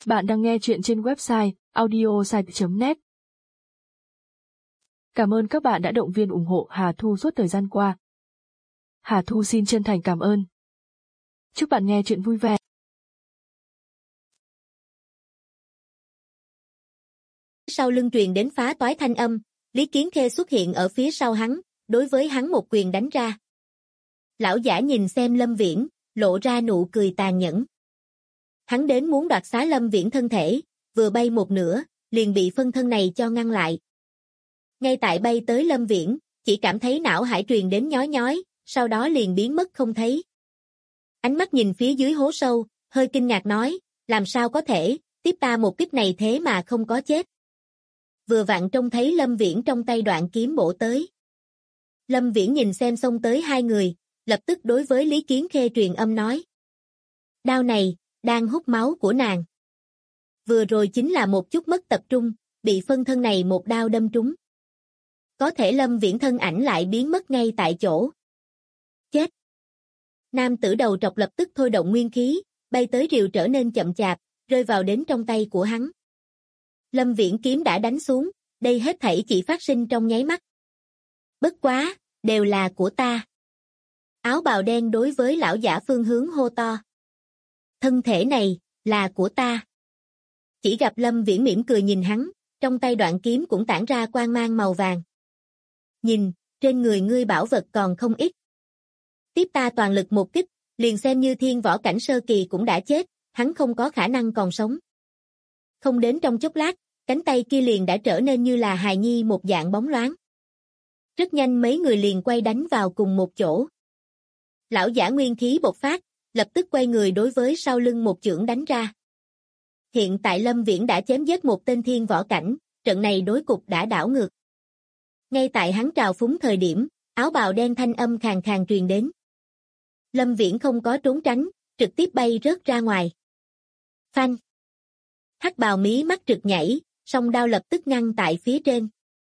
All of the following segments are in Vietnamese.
Bạn đang nghe chuyện trên website audiosite.net. Cảm ơn các bạn đã động viên ủng hộ Hà Thu suốt thời gian qua. Hà Thu xin chân thành cảm ơn. Chúc bạn nghe chuyện vui vẻ. Sau lưng truyền đến phá toái thanh âm, Lý Kiến Khê xuất hiện ở phía sau hắn, đối với hắn một quyền đánh ra. Lão giả nhìn xem Lâm Viễn, lộ ra nụ cười tàn nhẫn. Hắn đến muốn đoạt xá Lâm Viễn thân thể, vừa bay một nửa, liền bị phân thân này cho ngăn lại. Ngay tại bay tới Lâm Viễn, chỉ cảm thấy não hải truyền đến nhói nhói, sau đó liền biến mất không thấy. Ánh mắt nhìn phía dưới hố sâu, hơi kinh ngạc nói, làm sao có thể, tiếp ta một kích này thế mà không có chết. Vừa vặn trông thấy Lâm Viễn trong tay đoạn kiếm bổ tới. Lâm Viễn nhìn xem xông tới hai người, lập tức đối với Lý Kiến Khê truyền âm nói. Đao này, đang hút máu của nàng. Vừa rồi chính là một chút mất tập trung, bị phân thân này một đao đâm trúng. Có thể Lâm Viễn thân ảnh lại biến mất ngay tại chỗ. Chết! Nam tử đầu trọc lập tức thôi động nguyên khí, bay tới rìu trở nên chậm chạp, rơi vào đến trong tay của hắn. Lâm Viễn kiếm đã đánh xuống, đây hết thảy chỉ phát sinh trong nháy mắt. Bất quá, đều là của ta. Áo bào đen đối với lão giả phương hướng hô to. Thân thể này, là của ta. Chỉ gặp Lâm Viễn mỉm cười nhìn hắn, trong tay đoạn kiếm cũng tản ra quang mang màu vàng. Nhìn, trên người ngươi bảo vật còn không ít. Tiếp ta toàn lực một kích, liền xem như thiên võ cảnh sơ kỳ cũng đã chết, hắn không có khả năng còn sống. Không đến trong chốc lát, cánh tay kia liền đã trở nên như là hài nhi một dạng bóng loáng. Rất nhanh mấy người liền quay đánh vào cùng một chỗ. Lão giả nguyên khí bộc phát, lập tức quay người đối với sau lưng một chưởng đánh ra. Hiện tại Lâm Viễn đã chém giết một tên thiên võ cảnh, trận này đối cục đã đảo ngược. Ngay tại hắn trào phúng thời điểm, áo bào đen thanh âm khàn khàn truyền đến. Lâm Viễn không có trốn tránh, trực tiếp bay rớt ra ngoài. Phanh! Hắc bào mí mắt trực nhảy, song đao lập tức ngăn tại phía trên.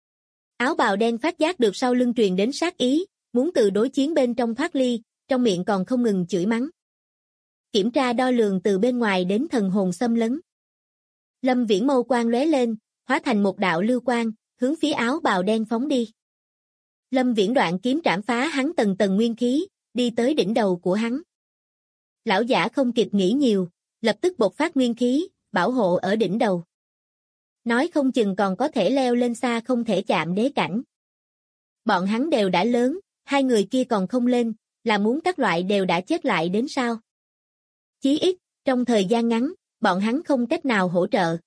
Áo bào đen phát giác được sau lưng truyền đến sát ý, muốn từ đối chiến bên trong thoát ly, trong miệng còn không ngừng chửi mắng. Kiểm tra đo lường từ bên ngoài đến thần hồn xâm lấn. Lâm Viễn mâu quang lóe lên, hóa thành một đạo lưu quang, hướng phía áo bào đen phóng đi. Lâm Viễn đoạn kiếm trảm phá hắn tầng tầng nguyên khí, đi tới đỉnh đầu của hắn. Lão giả không kịp nghĩ nhiều, lập tức bộc phát nguyên khí, bảo hộ ở đỉnh đầu. Nói không chừng còn có thể leo lên xa không thể chạm đế cảnh. Bọn hắn đều đã lớn, hai người kia còn không lên, là muốn các loại đều đã chết lại đến sao? Chí ít, trong thời gian ngắn, bọn hắn không cách nào hỗ trợ.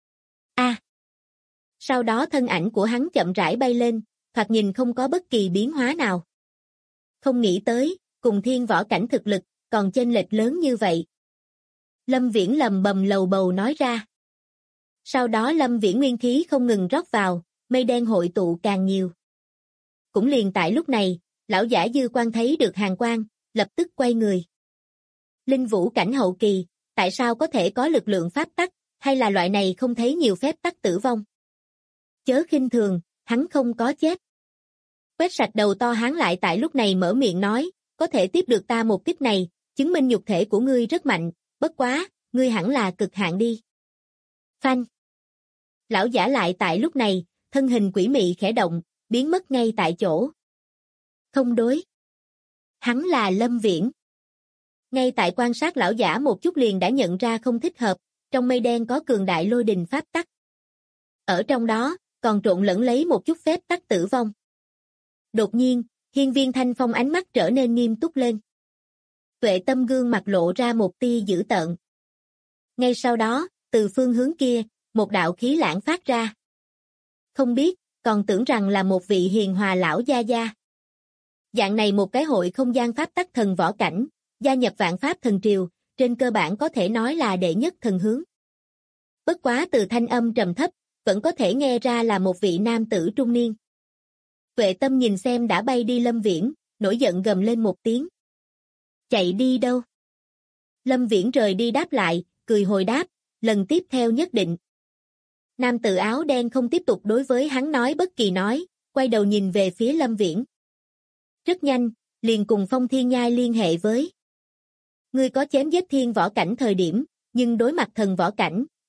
Sau đó thân ảnh của hắn chậm rãi bay lên, thoạt nhìn không có bất kỳ biến hóa nào. Không nghĩ tới, cùng thiên võ cảnh thực lực, còn chênh lệch lớn như vậy. Lâm Viễn lầm bầm lầu bầu nói ra. Sau đó Lâm Viễn nguyên khí không ngừng rót vào, mây đen hội tụ càng nhiều. Cũng liền tại lúc này, lão giả dư quan thấy được hàn quang, lập tức quay người. Linh vũ cảnh hậu kỳ, tại sao có thể có lực lượng pháp tắc, hay là loại này không thấy nhiều phép tắc tử vong? Chớ khinh thường, hắn không có chết. Quét sạch đầu to hắn lại tại lúc này mở miệng nói, có thể tiếp được ta một kích này, chứng minh nhục thể của ngươi rất mạnh, bất quá, ngươi hẳn là cực hạn đi. Phanh. Lão giả lại tại lúc này, thân hình quỷ mị khẽ động, biến mất ngay tại chỗ. Không đối. Hắn là Lâm Viễn. Ngay tại quan sát lão giả một chút liền đã nhận ra không thích hợp, trong mây đen có cường đại lôi đình pháp tắc. Ở trong đó, còn trộn lẫn lấy một chút phép tắc tử vong. Đột nhiên, Hiên Viên Thanh Phong ánh mắt trở nên nghiêm túc lên. Tuệ Tâm gương mặt lộ ra một tia dữ tợn. Ngay sau đó, từ phương hướng kia, một đạo khí lãng phát ra. Không biết, còn tưởng rằng là một vị hiền hòa lão gia gia. Dạng này một cái hội không gian pháp tắc thần võ cảnh, gia nhập Vạn Pháp Thần Triều, trên cơ bản có thể nói là đệ nhất thần hướng. Bất quá từ thanh âm trầm thấp, vẫn có thể nghe ra là một vị nam tử trung niên. Tuệ Tâm nhìn xem đã bay đi Lâm Viễn, nổi giận gầm lên một tiếng. Chạy đi đâu? Lâm Viễn rời đi đáp lại, cười hồi đáp, lần tiếp theo nhất định. Nam tử áo đen không tiếp tục đối với hắn nói bất kỳ nói, quay đầu nhìn về phía Lâm Viễn. Rất nhanh, liền cùng Phong Thiên Nhai liên hệ với. Ngươi có chém giết thiên võ cảnh thời điểm, nhưng đối mặt thần võ cảnh,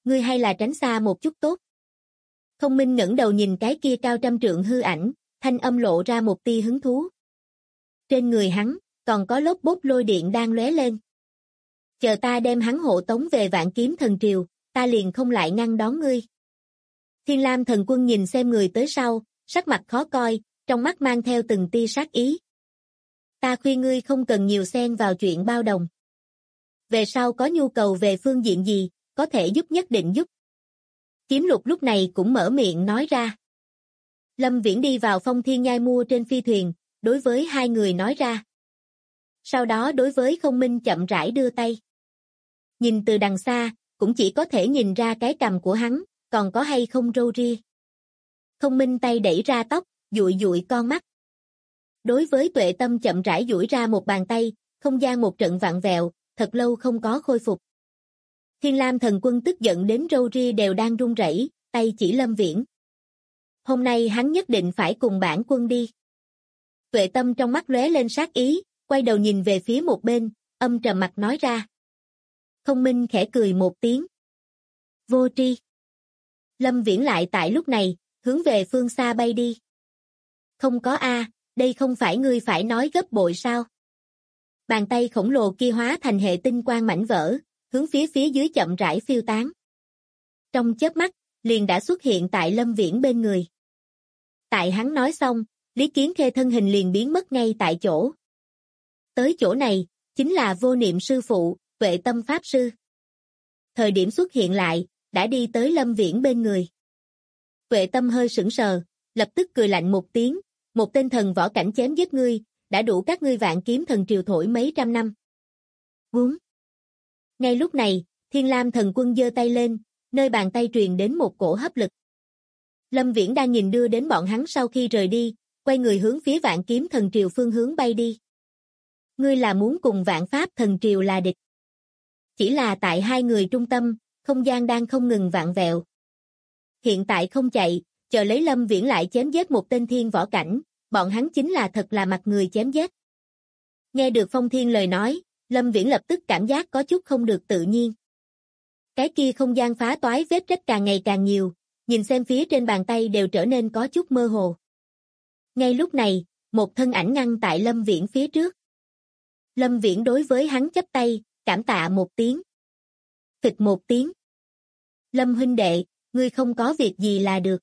ngươi hay là tránh xa một chút tốt. Không Minh ngẩng đầu nhìn cái kia cao trăm trượng hư ảnh, thanh âm lộ ra một tia hứng thú. Trên người hắn, còn có lốp bốp lôi điện đang lóe lên. Chờ ta đem hắn hộ tống về Vạn Kiếm Thần Triều, ta liền không lại ngăn đón ngươi. Thiên Lam Thần Quân nhìn xem người tới sau, sắc mặt khó coi, trong mắt mang theo từng tia sát ý. Ta khuyên ngươi không cần nhiều xen vào chuyện bao đồng. Về sau có nhu cầu về phương diện gì, có thể giúp nhất định giúp. Kiếm Lục lúc này cũng mở miệng nói ra. Lâm Viễn đi vào Phong Thiên Nhai mua trên phi thuyền, đối với hai người nói ra. Sau đó đối với Không Minh chậm rãi đưa tay. Nhìn từ đằng xa, cũng chỉ có thể nhìn ra cái cằm của hắn, còn có hay không râu ria. Không Minh tay đẩy ra tóc, dụi dụi con mắt. Đối với Tuệ Tâm chậm rãi duỗi ra một bàn tay, không gian một trận vặn vẹo, thật lâu không có khôi phục. Thiên Lam Thần Quân tức giận đến râu ria đều đang run rẩy, tay chỉ Lâm Viễn. Hôm nay hắn nhất định phải cùng bản quân đi. Tuệ Tâm trong mắt lóe lên sát ý, quay đầu nhìn về phía một bên, âm trầm mặt nói ra. Không Minh khẽ cười một tiếng. Vô tri. Lâm Viễn lại tại lúc này, hướng về phương xa bay đi. Không có a, đây không phải ngươi phải nói gấp bội sao? Bàn tay khổng lồ kia hóa thành hệ tinh quang mảnh vỡ, hướng phía dưới chậm rãi phiêu tán. Trong chớp mắt, liền đã xuất hiện tại Lâm Viễn bên người. Tại hắn nói xong, Lý Kiến Khê thân hình liền biến mất ngay tại chỗ. Tới chỗ này, chính là Vô Niệm sư phụ, Tuệ Tâm pháp sư. Thời điểm xuất hiện lại, đã đi tới Lâm Viễn bên người. Tuệ Tâm hơi sững sờ, lập tức cười lạnh một tiếng, một tên thần võ cảnh chém giết ngươi, đã đủ các ngươi Vạn Kiếm Thần Triều thổi mấy trăm năm. Vúng. Ngay lúc này, Thiên Lam Thần Quân giơ tay lên, nơi bàn tay truyền đến một cổ hấp lực. Lâm Viễn đang nhìn đưa đến bọn hắn sau khi rời đi, quay người hướng phía Vạn Kiếm Thần Triều phương hướng bay đi. Ngươi là muốn cùng Vạn Pháp Thần Triều là địch. Chỉ là tại hai người trung tâm, không gian đang không ngừng vặn vẹo. Hiện tại không chạy, chờ lấy Lâm Viễn lại chém giết một tên thiên võ cảnh, bọn hắn chính là thật là mặt người chém giết. Nghe được Phong Thiên lời nói, Lâm Viễn lập tức cảm giác có chút không được tự nhiên. Cái kia không gian phá toái vết rách càng ngày càng nhiều, nhìn xem phía trên bàn tay đều trở nên có chút mơ hồ. Ngay lúc này, một thân ảnh ngăn tại Lâm Viễn phía trước. Lâm Viễn đối với hắn chắp tay, cảm tạ một tiếng. Phịch một tiếng. Lâm huynh đệ, ngươi không có việc gì là được.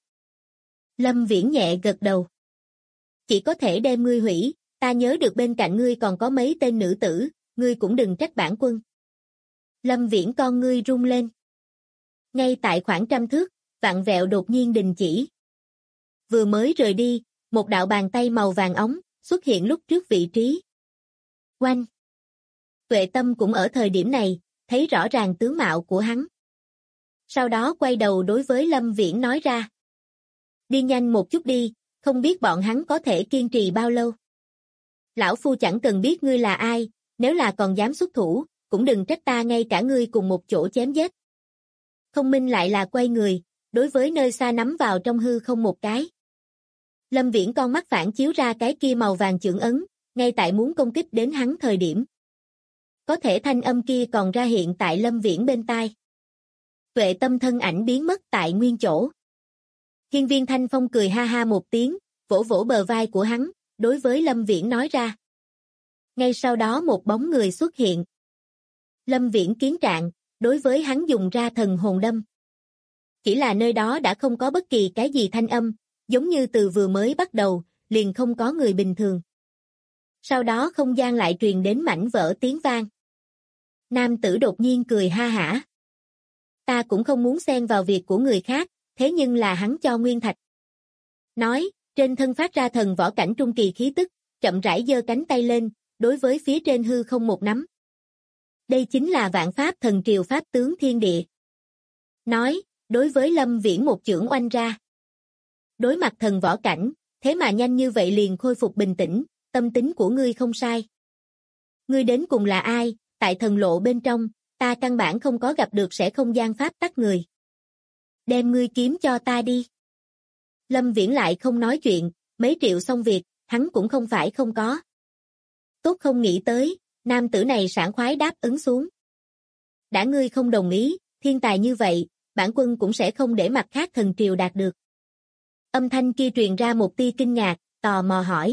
Lâm Viễn nhẹ gật đầu. Chỉ có thể đem ngươi hủy, ta nhớ được bên cạnh ngươi còn có mấy tên nữ tử, ngươi cũng đừng trách bản quân. Lâm Viễn con ngươi rung lên. Ngay tại khoảng trăm thước, vặn vẹo đột nhiên đình chỉ. Vừa mới rời đi, một đạo bàn tay màu vàng óng xuất hiện lúc trước vị trí. Oanh! Tuệ Tâm cũng ở thời điểm này, thấy rõ ràng tướng mạo của hắn. Sau đó quay đầu đối với Lâm Viễn nói ra. Đi nhanh một chút đi, không biết bọn hắn có thể kiên trì bao lâu. Lão Phu chẳng cần biết ngươi là ai, nếu là còn dám xuất thủ, cũng đừng trách ta ngay cả ngươi cùng một chỗ chém giết. Không Minh lại là quay người, đối với nơi xa nắm vào trong hư không một cái. Lâm Viễn con mắt phản chiếu ra cái kia màu vàng chưởng ấn, ngay tại muốn công kích đến hắn thời điểm. Có thể thanh âm kia còn ra hiện tại Lâm Viễn bên tai. Tuệ Tâm thân ảnh biến mất tại nguyên chỗ. Hiên Viên Thanh Phong cười ha ha một tiếng, vỗ vỗ bờ vai của hắn, đối với Lâm Viễn nói ra. Ngay sau đó một bóng người xuất hiện. Lâm Viễn kiến trạng, đối với hắn dùng ra thần hồn đâm. Chỉ là nơi đó đã không có bất kỳ cái gì thanh âm, giống như từ vừa mới bắt đầu, liền không có người bình thường. Sau đó không gian lại truyền đến mảnh vỡ tiếng vang. Nam tử đột nhiên cười ha hả. Ta cũng không muốn xen vào việc của người khác, thế nhưng là hắn cho nguyên thạch. Nói, trên thân phát ra thần võ cảnh trung kỳ khí tức, chậm rãi giơ cánh tay lên, đối với phía trên hư không một nắm. Đây chính là Vạn Pháp Thần Triều pháp tướng thiên địa. Nói, đối với Lâm Viễn một chưởng oanh ra. Đối mặt thần võ cảnh, thế mà nhanh như vậy liền khôi phục bình tĩnh, tâm tính của ngươi không sai. Ngươi đến cùng là ai, tại thần lộ bên trong, ta căn bản không có gặp được sẽ không gian pháp tắc người. Đem ngươi kiếm cho ta đi. Lâm Viễn lại không nói chuyện, mấy triệu xong việc, hắn cũng không phải không có. Tốt không nghĩ tới, nam tử này sảng khoái đáp ứng xuống. Đã ngươi không đồng ý, thiên tài như vậy, bản quân cũng sẽ không để mặt khác thần triều đạt được. Âm thanh kia truyền ra một tia kinh ngạc, tò mò hỏi.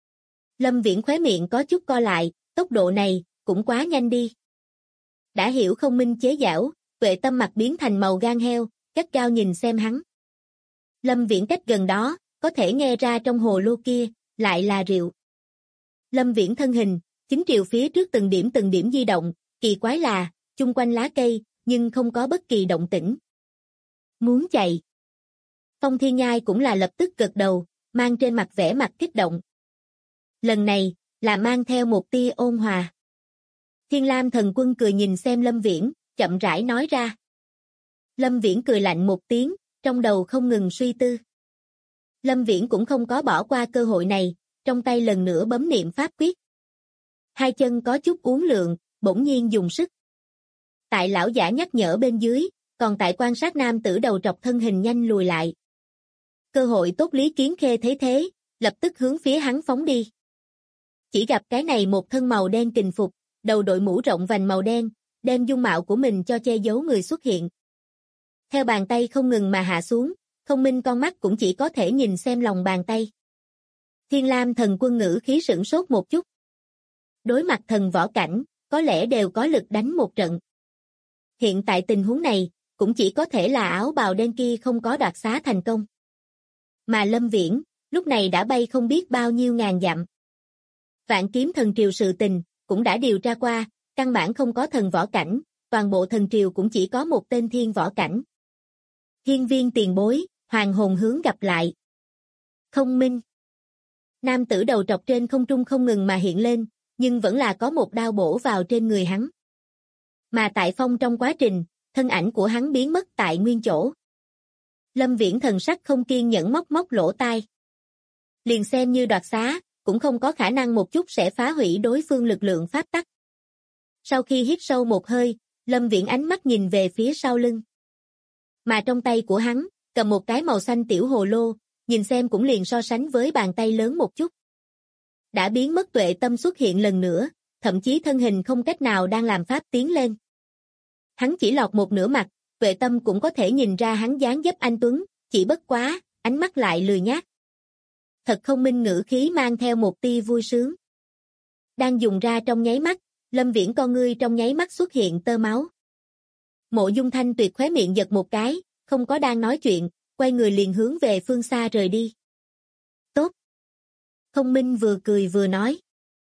Lâm Viễn khóe miệng có chút co lại, tốc độ này, cũng quá nhanh đi. Đã hiểu không minh chế giảo, Tuệ Tâm mặt biến thành màu gan heo, gắt gao nhìn xem hắn. Lâm Viễn cách gần đó, có thể nghe ra trong hồ lô kia, lại là rượu. Lâm Viễn thân hình, chính triều phía trước từng điểm di động, kỳ quái là, chung quanh lá cây, nhưng không có bất kỳ động tĩnh. Muốn chạy. Phong Thiên Nhai cũng là lập tức gật đầu, mang trên mặt vẻ mặt kích động. Lần này, là mang theo một tia ôn hòa. Thiên Lam Thần Quân cười nhìn xem Lâm Viễn, chậm rãi nói ra. Lâm Viễn cười lạnh một tiếng, trong đầu không ngừng suy tư. Lâm Viễn cũng không có bỏ qua cơ hội này, trong tay lần nữa bấm niệm pháp quyết. Hai chân có chút uốn lượn, bỗng nhiên dùng sức. Tại lão giả nhắc nhở bên dưới, còn tại quan sát nam tử đầu trọc thân hình nhanh lùi lại. Cơ hội tốt Lý Kiến Khê thấy thế, lập tức hướng phía hắn phóng đi. Chỉ gặp cái này một thân màu đen kình phục, đầu đội mũ rộng vành màu đen, đem dung mạo của mình cho che giấu người xuất hiện. Theo bàn tay không ngừng mà hạ xuống, Không Minh con mắt cũng chỉ có thể nhìn xem lòng bàn tay. Thiên Lam Thần Quân ngữ khí sửng sốt một chút. Đối mặt thần võ cảnh, có lẽ đều có lực đánh một trận. Hiện tại tình huống này, cũng chỉ có thể là áo bào đen kia không có đoạt xá thành công. Mà Lâm Viễn, lúc này đã bay không biết bao nhiêu ngàn dặm. Vạn Kiếm Thần Triều sự tình, cũng đã điều tra qua, căn bản không có thần võ cảnh, toàn bộ thần triều cũng chỉ có một tên thiên võ cảnh. Hiên Viên tiền bối, hoàng hồn hướng gặp lại. Không Minh. Nam tử đầu trọc trên không trung không ngừng mà hiện lên, nhưng vẫn là có một đao bổ vào trên người hắn. Mà tại phong trong quá trình, thân ảnh của hắn biến mất tại nguyên chỗ. Lâm Viễn thần sắc không kiên nhẫn móc lỗ tai. Liền xem như đoạt xá, cũng không có khả năng một chút sẽ phá hủy đối phương lực lượng pháp tắc. Sau khi hít sâu một hơi, Lâm Viễn ánh mắt nhìn về phía sau lưng. Mà trong tay của hắn, cầm một cái màu xanh tiểu hồ lô, nhìn xem cũng liền so sánh với bàn tay lớn một chút. Đã biến mất Tuệ Tâm xuất hiện lần nữa, thậm chí thân hình không cách nào đang làm pháp tiến lên. Hắn chỉ lọt một nửa mặt, Tuệ Tâm cũng có thể nhìn ra hắn dáng dấp anh tuấn, chỉ bất quá, ánh mắt lại lười nhác. Thật không minh ngữ khí mang theo một tia vui sướng. Đang dùng ra trong nháy mắt, Lâm Viễn con ngươi trong nháy mắt xuất hiện tơ máu. Mộ Dung Thanh Tuyệt khóe miệng giật một cái, không có đang nói chuyện, quay người liền hướng về phương xa rời đi. Tốt. Không Minh vừa cười vừa nói.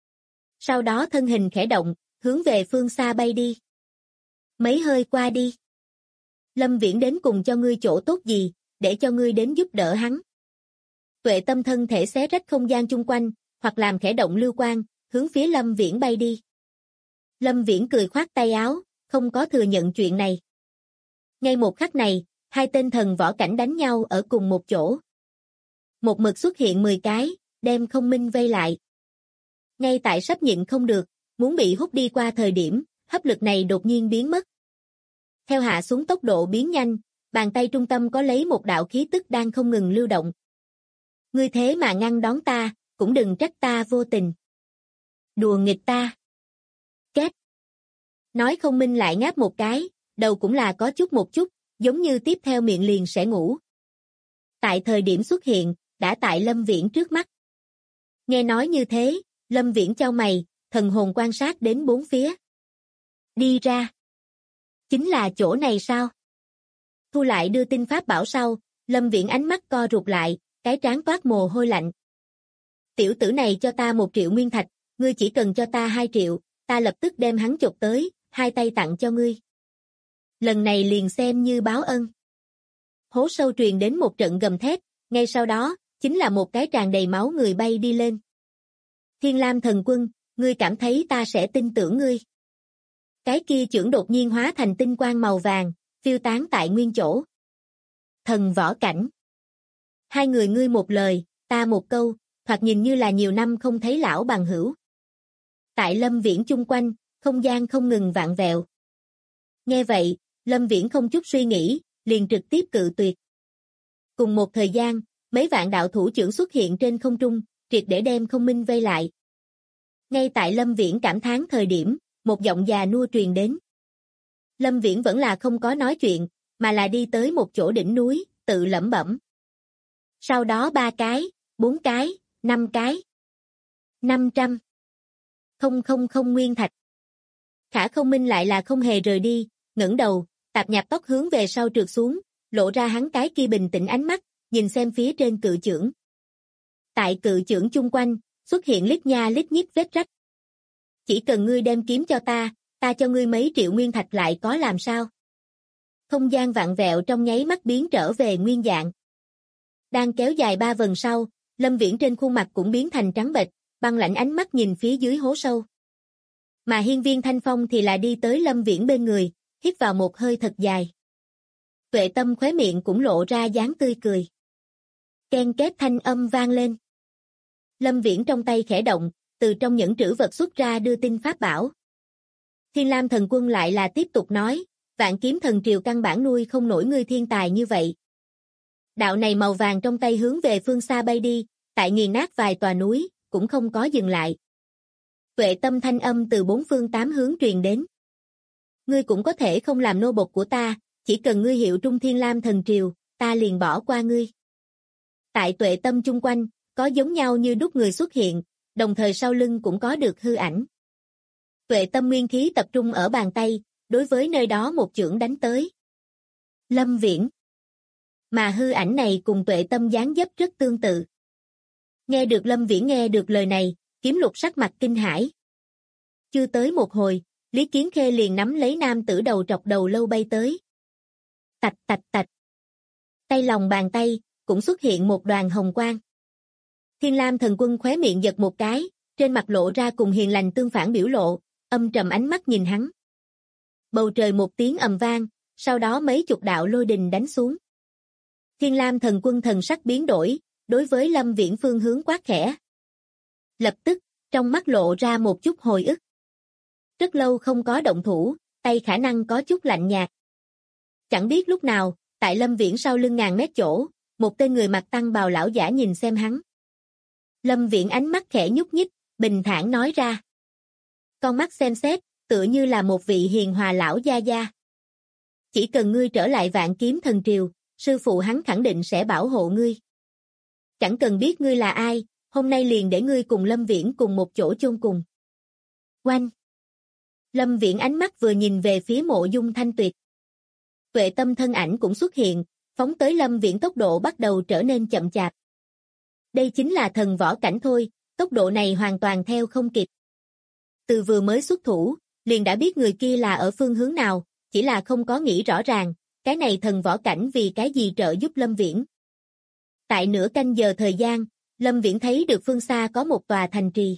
Sau đó thân hình khẽ động, hướng về phương xa bay đi. Mấy hơi qua đi. Lâm Viễn đến cùng cho ngươi chỗ tốt gì, để cho ngươi đến giúp đỡ hắn. Tuệ Tâm thân thể xé rách không gian chung quanh, hoặc làm khẽ động lưu quang, hướng phía Lâm Viễn bay đi. Lâm Viễn cười khoát tay áo, không có thừa nhận chuyện này. Ngay một khắc này, hai tên thần võ cảnh đánh nhau ở cùng một chỗ. Một mực xuất hiện 10 cái, đem Không Minh vây lại. Ngay tại sắp nhịn không được, muốn bị hút đi qua thời điểm, hấp lực này đột nhiên biến mất. Theo hạ xuống tốc độ biến nhanh, bàn tay trung tâm có lấy một đạo khí tức đang không ngừng lưu động. Ngươi thế mà ngăn đón ta, cũng đừng trách ta vô tình. Đùa nghịch ta. Két. Nói Không Minh lại ngáp một cái, đầu cũng là có chút một chút, giống như tiếp theo miệng liền sẽ ngủ. Tại thời điểm xuất hiện, đã tại Lâm Viễn trước mắt. Nghe nói như thế, Lâm Viễn chau mày, thần hồn quan sát đến bốn phía. Đi ra. Chính là chỗ này sao? Thu lại đưa tin pháp bảo sau, Lâm Viễn ánh mắt co rụt lại, cái trán toát mồ hôi lạnh. Tiểu tử này cho ta 1 triệu nguyên thạch, ngươi chỉ cần cho ta 2 triệu, ta lập tức đem hắn chụp tới, hai tay tặng cho ngươi. Lần này liền xem như báo ân. Hố sâu truyền đến một trận gầm thét, ngay sau đó, chính là một cái tràn đầy máu người bay đi lên. Thiên Lam Thần Quân, ngươi cảm thấy ta sẽ tin tưởng ngươi. Cái kia chưởng đột nhiên hóa thành tinh quang màu vàng, phiêu tán tại nguyên chỗ. Thần võ cảnh. Hai người ngươi một lời, ta một câu, thoạt nhìn như là nhiều năm không thấy lão bằng hữu. Tại Lâm Viễn chung quanh, không gian không ngừng vạn vẹo. Nghe vậy, Lâm Viễn không chút suy nghĩ, liền trực tiếp cự tuyệt. Cùng một thời gian, mấy vạn đạo thủ chưởng xuất hiện trên không trung, triệt để đem Không Minh vây lại. Ngay tại Lâm Viễn cảm thán thời điểm, một giọng già nua truyền đến. Lâm Viễn vẫn là không có nói chuyện, mà là đi tới một chỗ đỉnh núi, tự lẩm bẩm. Sau đó 3 cái, 4 cái, 5 cái. 500. Không nguyên thạch. Khả Không Minh lại là không hề rời đi, ngẩng đầu, tạp nhạp tóc hướng về sau trượt xuống, lộ ra hắn cái kia bình tĩnh ánh mắt, nhìn xem phía trên cự chưởng. Tại cự chưởng chung quanh, xuất hiện lít nha lít nhít vết rách. Chỉ cần ngươi đem kiếm cho ta cho ngươi mấy triệu nguyên thạch lại có làm sao? Không gian vặn vẹo trong nháy mắt biến trở về nguyên dạng. Đang kéo dài 3 vần sau, Lâm Viễn trên khuôn mặt cũng biến thành trắng bệch, băng lãnh ánh mắt nhìn phía dưới hố sâu. Mà Hiên Viên Thanh Phong thì là đi tới Lâm Viễn bên người, hít vào một hơi thật dài. Tuệ Tâm khóe miệng cũng lộ ra dáng tươi cười. Ken két thanh âm vang lên. Lâm Viễn trong tay khẽ động, từ trong những trữ vật xuất ra đưa tin pháp bảo. Thiên Lam Thần Quân lại là tiếp tục nói, Vạn Kiếm Thần Triều căn bản nuôi không nổi ngươi thiên tài như vậy. Đạo này màu vàng trong tay hướng về phương xa bay đi, tại nghiền nát vài tòa núi, cũng không có dừng lại. Tuệ Tâm thanh âm từ 4 phương 8 hướng truyền đến. Ngươi cũng có thể không làm nô bộc của ta, chỉ cần ngươi hiệu trung Thiên Lam Thần Triều, ta liền bỏ qua ngươi. Tại Tuệ Tâm chung quanh, có giống nhau như đúc người xuất hiện, đồng thời sau lưng cũng có được hư ảnh. Tuệ Tâm nguyên khí tập trung ở bàn tay, đối với nơi đó một chưởng đánh tới. Lâm Viễn. Mà hư ảnh này cùng Tuệ Tâm dáng dấp rất tương tự. Nghe được Lâm Viễn nghe được lời này, Kiếm Lục sắc mặt kinh hãi. Chưa tới một hồi, Lý Kiến Khê liền nắm lấy nam tử đầu trọc đầu lâu bay tới. Tạch tạch tạch. Tay lòng bàn tay, cũng xuất hiện một đoàn hồng quang. Thiên Lam Thần Quân khóe miệng giật một cái, trên mặt lộ ra cùng hiền lành tương phản biểu lộ, âm trầm ánh mắt nhìn hắn. Bầu trời một tiếng ầm vang, sau đó mấy chục đạo lôi đình đánh xuống. Thiên Lam Thần Quân thần sắc biến đổi, đối với Lâm Viễn phương hướng quát khẽ. Lập tức, trong mắt lộ ra một chút hồi ức. Rất lâu không có động thủ, tay khả năng có chút lạnh nhạt. Chẳng biết lúc nào, tại Lâm Viễn sau lưng ngàn mét chỗ, một tên người mặc tăng bào lão giả nhìn xem hắn. Lâm Viễn ánh mắt khẽ nhúc nhích, bình thản nói ra. Con mắt xem xét, tựa như là một vị hiền hòa lão gia gia. Chỉ cần ngươi trở lại Vạn Kiếm Thần Triều, sư phụ hắn khẳng định sẽ bảo hộ ngươi. Chẳng cần biết ngươi là ai, hôm nay liền để ngươi cùng Lâm Viễn cùng một chỗ chôn cùng. Oanh! Lâm Viễn ánh mắt vừa nhìn về phía Mộ Dung Thanh Tuyệt. Tuệ Tâm thân ảnh cũng xuất hiện, phóng tới Lâm Viễn tốc độ bắt đầu trở nên chậm chạp. Đây chính là thần võ cảnh thôi, tốc độ này hoàn toàn theo không kịp. Từ vừa mới xuất thủ, liền đã biết người kia là ở phương hướng nào, chỉ là không có nghĩ rõ ràng, cái này thần võ cảnh vì cái gì trợ giúp Lâm Viễn. Tại nửa canh giờ thời gian, Lâm Viễn thấy được phương xa có một tòa thành trì.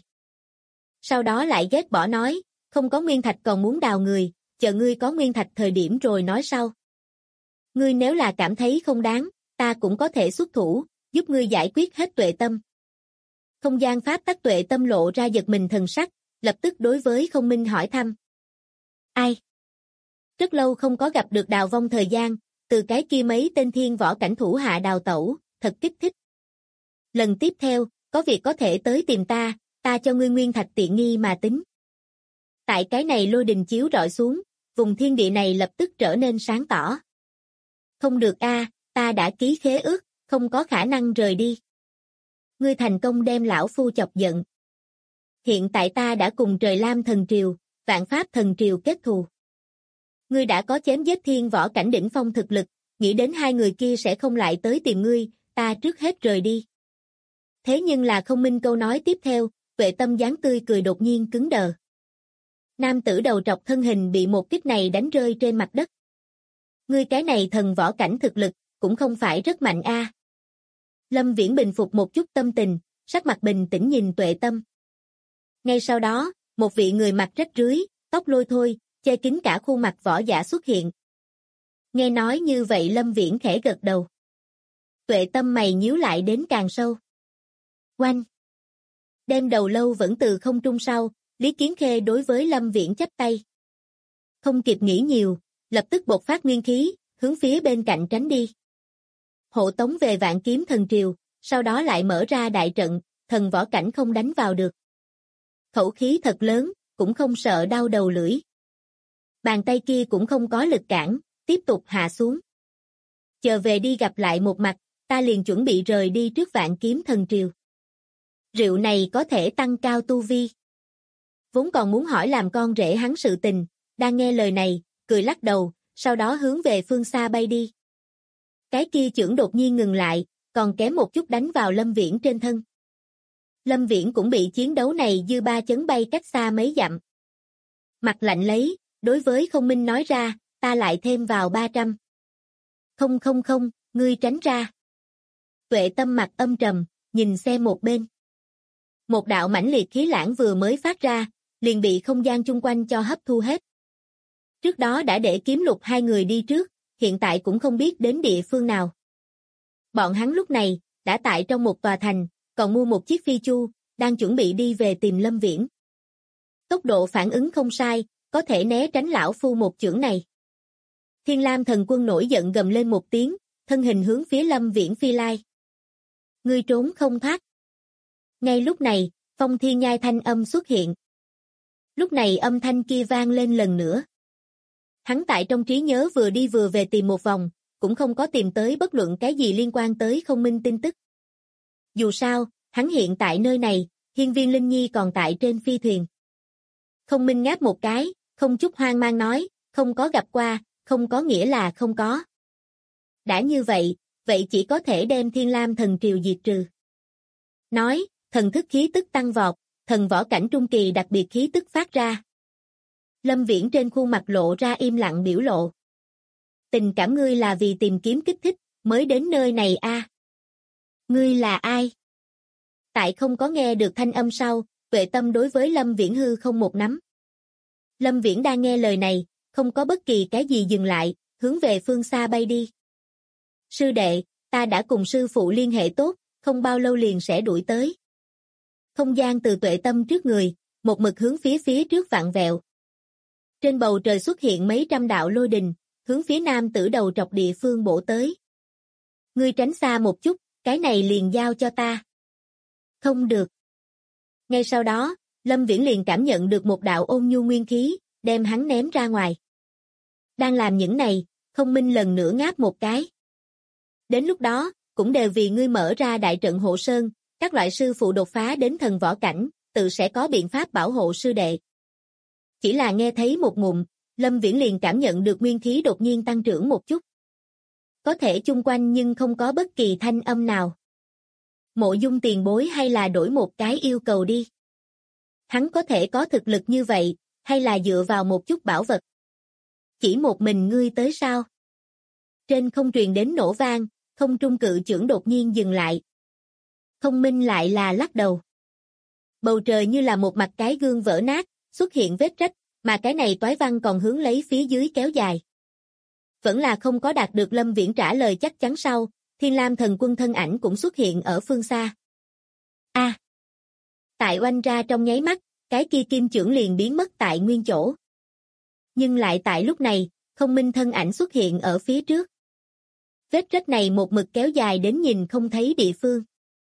Sau đó lại ghét bỏ nói, không có nguyên thạch còn muốn đào người, chờ ngươi có nguyên thạch thời điểm rồi nói sau. Ngươi nếu là cảm thấy không đáng, ta cũng có thể xuất thủ, giúp ngươi giải quyết hết Tuệ Tâm. Không gian pháp tắc Tuệ Tâm lộ ra giật mình thần sắc, lập tức đối với Không Minh hỏi thăm. Ai? Rất lâu không có gặp được Đào Vong thời gian, từ cái kia mấy tên thiên võ cảnh thủ hạ đào tẩu, thật kích thích. Lần tiếp theo, có việc có thể tới tìm ta cho ngươi nguyên thạch tiện nghi mà tính. Tại cái này lôi đình chiếu rọi xuống, vùng thiên địa này lập tức trở nên sáng tỏ. Không được a, ta đã ký khế ước, không có khả năng rời đi. Ngươi thành công đem lão phu chọc giận. Hiện tại ta đã cùng Trời Lam Thần Triều, Vạn Pháp Thần Triều kết thù. Ngươi đã có chém giết thiên võ cảnh đỉnh phong thực lực, nghĩ đến hai người kia sẽ không lại tới tìm ngươi, ta trước hết rời đi. Thế nhưng là Không Minh câu nói tiếp theo, Tuệ Tâm dáng tươi cười đột nhiên cứng đờ. Nam tử đầu trọc thân hình bị một kích này đánh rơi trên mặt đất. Ngươi cái này thần võ cảnh thực lực, cũng không phải rất mạnh a. Lâm Viễn bình phục một chút tâm tình, sắc mặt bình tĩnh nhìn Tuệ Tâm. Ngay sau đó, một vị người mặc rách rưới, tóc lôi thôi, che kín cả khuôn mặt võ giả xuất hiện. Nghe nói như vậy Lâm Viễn khẽ gật đầu. Tuệ Tâm mày nhíu lại đến càng sâu. Oanh! Đem đầu lâu vẫn từ không trung sau, Lý Kiến Khê đối với Lâm Viễn chắp tay. Không kịp nghĩ nhiều, lập tức bộc phát nguyên khí, hướng phía bên cạnh tránh đi. Hộ tống về Vạn Kiếm Thần Triều, sau đó lại mở ra đại trận, thần võ cảnh không đánh vào được. Khẩu khí thật lớn, cũng không sợ đau đầu lưỡi. Bàn tay kia cũng không có lực cản, tiếp tục hạ xuống. Chờ về đi gặp lại một mặt, ta liền chuẩn bị rời đi trước Vạn Kiếm Thần Triều. Rượu này có thể tăng cao tu vi. Vốn còn muốn hỏi làm con rể hắn sự tình, đang nghe lời này, cười lắc đầu, sau đó hướng về phương xa bay đi. Cái kia chưởng đột nhiên ngừng lại, còn kém một chút đánh vào Lâm Viễn trên thân. Lâm Viễn cũng bị chiến đấu này dư ba chấn bay cách xa mấy dặm. Mặt lạnh lấy, đối với Không Minh nói ra, ta lại thêm vào 300. Không không không, ngươi tránh ra. Tuệ Tâm mặt âm trầm, nhìn xem một bên. Một đạo mãnh liệt khí lãng vừa mới phát ra, liền bị không gian chung quanh cho hấp thu hết. Trước đó đã để Kiếm Lục hai người đi trước, hiện tại cũng không biết đến địa phương nào. Bọn hắn lúc này, đã tại trong một tòa thành, còn mua một chiếc phi chu, đang chuẩn bị đi về tìm Lâm Viễn. Tốc độ phản ứng không sai, có thể né tránh lão phu một chưởng này. Thiên Lam Thần Quân nổi giận gầm lên một tiếng, thân hình hướng phía Lâm Viễn phi lai. Ngươi trốn không thoát. Ngay lúc này, Phong Thiên Nhai thanh âm xuất hiện. Lúc này âm thanh kia vang lên lần nữa. Hắn tại trong trí nhớ vừa đi vừa về tìm một vòng, cũng không có tìm tới bất luận cái gì liên quan tới Không Minh tin tức. Dù sao, hắn hiện tại nơi này, Hiên Viên Linh Nhi còn tại trên phi thuyền. Không Minh ngáp một cái, không chút hoang mang nói, không có gặp qua, không có nghĩa là không có. Đã như vậy, vậy chỉ có thể đem Thiên Lam Thần Triều diệt trừ. Nói, thần thức khí tức tăng vọt, thần võ cảnh trung kỳ đặc biệt khí tức phát ra. Lâm Viễn trên khuôn mặt lộ ra im lặng biểu lộ. Tình cảm ngươi là vì tìm kiếm kích thích, mới đến nơi này a. Ngươi là ai? Tại không có nghe được thanh âm sau, Tuệ Tâm đối với Lâm Viễn hư không một nắm. Lâm Viễn đang nghe lời này, không có bất kỳ cái gì dừng lại, hướng về phương xa bay đi. Sư đệ, ta đã cùng sư phụ liên hệ tốt, không bao lâu liền sẽ đuổi tới. Không gian từ Tuệ Tâm trước người, một mực hướng phía trước vặn vẹo. Trên bầu trời xuất hiện mấy trăm đạo lôi đình, hướng phía nam tử đầu trọc địa phương bổ tới. Ngươi tránh xa một chút, cái này liền giao cho ta. Không được. Ngay sau đó, Lâm Viễn liền cảm nhận được một đạo ôn nhu nguyên khí, đem hắn ném ra ngoài. Đang làm những này, Không Minh lần nữa ngáp một cái. Đến lúc đó, cũng đều vì ngươi mở ra đại trận hộ sơn, các loại sư phụ đột phá đến thần võ cảnh, tự sẽ có biện pháp bảo hộ sư đệ. Chỉ là nghe thấy một ngụm, Lâm Viễn liền cảm nhận được nguyên khí đột nhiên tăng trưởng một chút. Có thể chung quanh nhưng không có bất kỳ thanh âm nào. Mộ Dung tiền bối hay là đổi một cái yêu cầu đi. Hắn có thể có thực lực như vậy, hay là dựa vào một chút bảo vật. Chỉ một mình ngươi tới sao? Trên không truyền đến nổ vang, không trung cự chưởng đột nhiên dừng lại. Không Minh lại là lắc đầu. Bầu trời như là một mặt cái gương vỡ nát, xuất hiện vết rách, mà cái này toái văn còn hướng lấy phía dưới kéo dài. Vẫn là không có đạt được Lâm Viễn trả lời chắc chắn sau, Thiên Lam Thần Quân thân ảnh cũng xuất hiện ở phương xa. A! Tại oanh ra trong nháy mắt, cái kia kim chưởng liền biến mất tại nguyên chỗ. Nhưng lại tại lúc này, Không Minh thân ảnh xuất hiện ở phía trước. Vết rách này một mực kéo dài đến nhìn không thấy địa phương.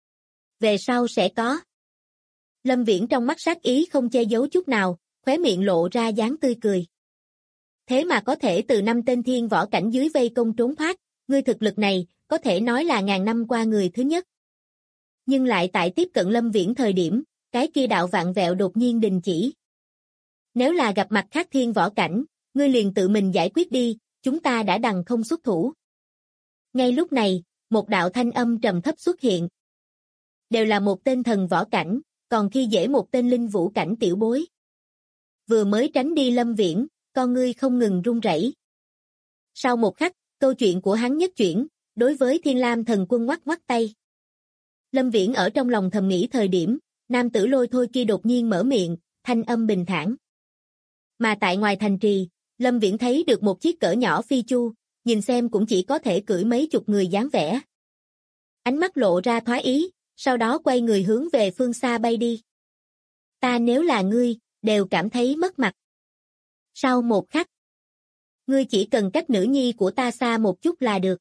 Về sau sẽ có. Lâm Viễn trong mắt sát ý không che giấu chút nào, khóe miệng lộ ra dáng tươi cười. Thế mà có thể từ 5 tên thiên võ cảnh dưới vây công trốn thoát, ngươi thực lực này, có thể nói là ngàn năm qua người thứ nhất. Nhưng lại tại tiếp cận Lâm Viễn thời điểm, cái kia đạo vạn vẹo đột nhiên đình chỉ. Nếu là gặp mặt khác thiên võ cảnh, ngươi liền tự mình giải quyết đi, chúng ta đã đằng không xuất thủ. Ngay lúc này, một đạo thanh âm trầm thấp xuất hiện. Đều là một tên thần võ cảnh, còn khi dễ một tên linh vũ cảnh tiểu bối. Vừa mới tránh đi Lâm Viễn, con ngươi không ngừng run rẩy. Sau một khắc, câu chuyện của hắn nhất chuyển, đối với Thiên Lam Thần Quân ngoắc ngoắc tay. Lâm Viễn ở trong lòng thầm nghĩ thời điểm, nam tử Lôi Thôi kia đột nhiên mở miệng, thanh âm bình thản. Mà tại ngoài thành trì, Lâm Viễn thấy được một chiếc cỡ nhỏ phi chu, nhìn xem cũng chỉ có thể cưỡi mấy chục người dáng vẻ. Ánh mắt lộ ra thoái ý, sau đó quay người hướng về phương xa bay đi. Ta nếu là ngươi, đều cảm thấy mất mặt. Sau một khắc, ngươi chỉ cần cách nữ nhi của ta xa một chút là được.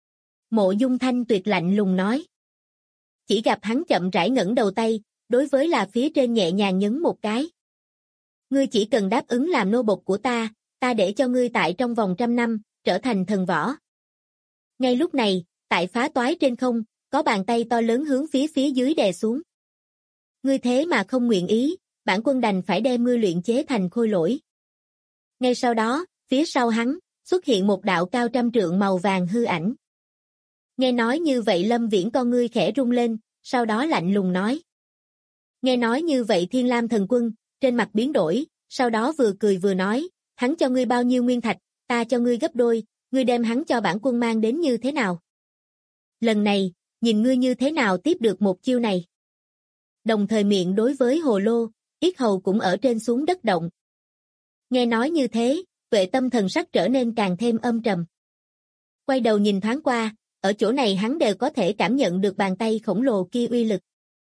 Mộ Dung Thanh tuyệt lạnh lùng nói. Chỉ gặp hắn chậm rãi ngẩng đầu tay, đối với là phía trên nhẹ nhàng nhấn một cái. Ngươi chỉ cần đáp ứng làm nô bộc của ta để cho ngươi tại trong vòng 100 năm, trở thành thần võ. Ngay lúc này, tại phá toái trên không, có bàn tay to lớn hướng phía dưới đè xuống. Ngươi thế mà không nguyện ý, bản quân đành phải đem ngươi luyện chế thành khôi lỗi. Ngay sau đó, phía sau hắn, xuất hiện một đạo cao trăm trượng màu vàng hư ảnh. Nghe nói như vậy Lâm Viễn con ngươi khẽ rung lên, sau đó lạnh lùng nói. Nghe nói như vậy Thiên Lam thần quân, trên mặt biến đổi, sau đó vừa cười vừa nói, hắn cho ngươi bao nhiêu nguyên thạch, ta cho ngươi gấp đôi, ngươi đem hắn cho bản quân mang đến như thế nào? Lần này, nhìn ngươi như thế nào tiếp được một chiêu này. Đồng thời miệng đối với hồ lô, yết hầu cũng ở trên xuống đất động. Nghe nói như thế, Tuệ Tâm thần sắc trở nên càng thêm âm trầm. Quay đầu nhìn thoáng qua, ở chỗ này hắn đều có thể cảm nhận được bàn tay khổng lồ kia uy lực.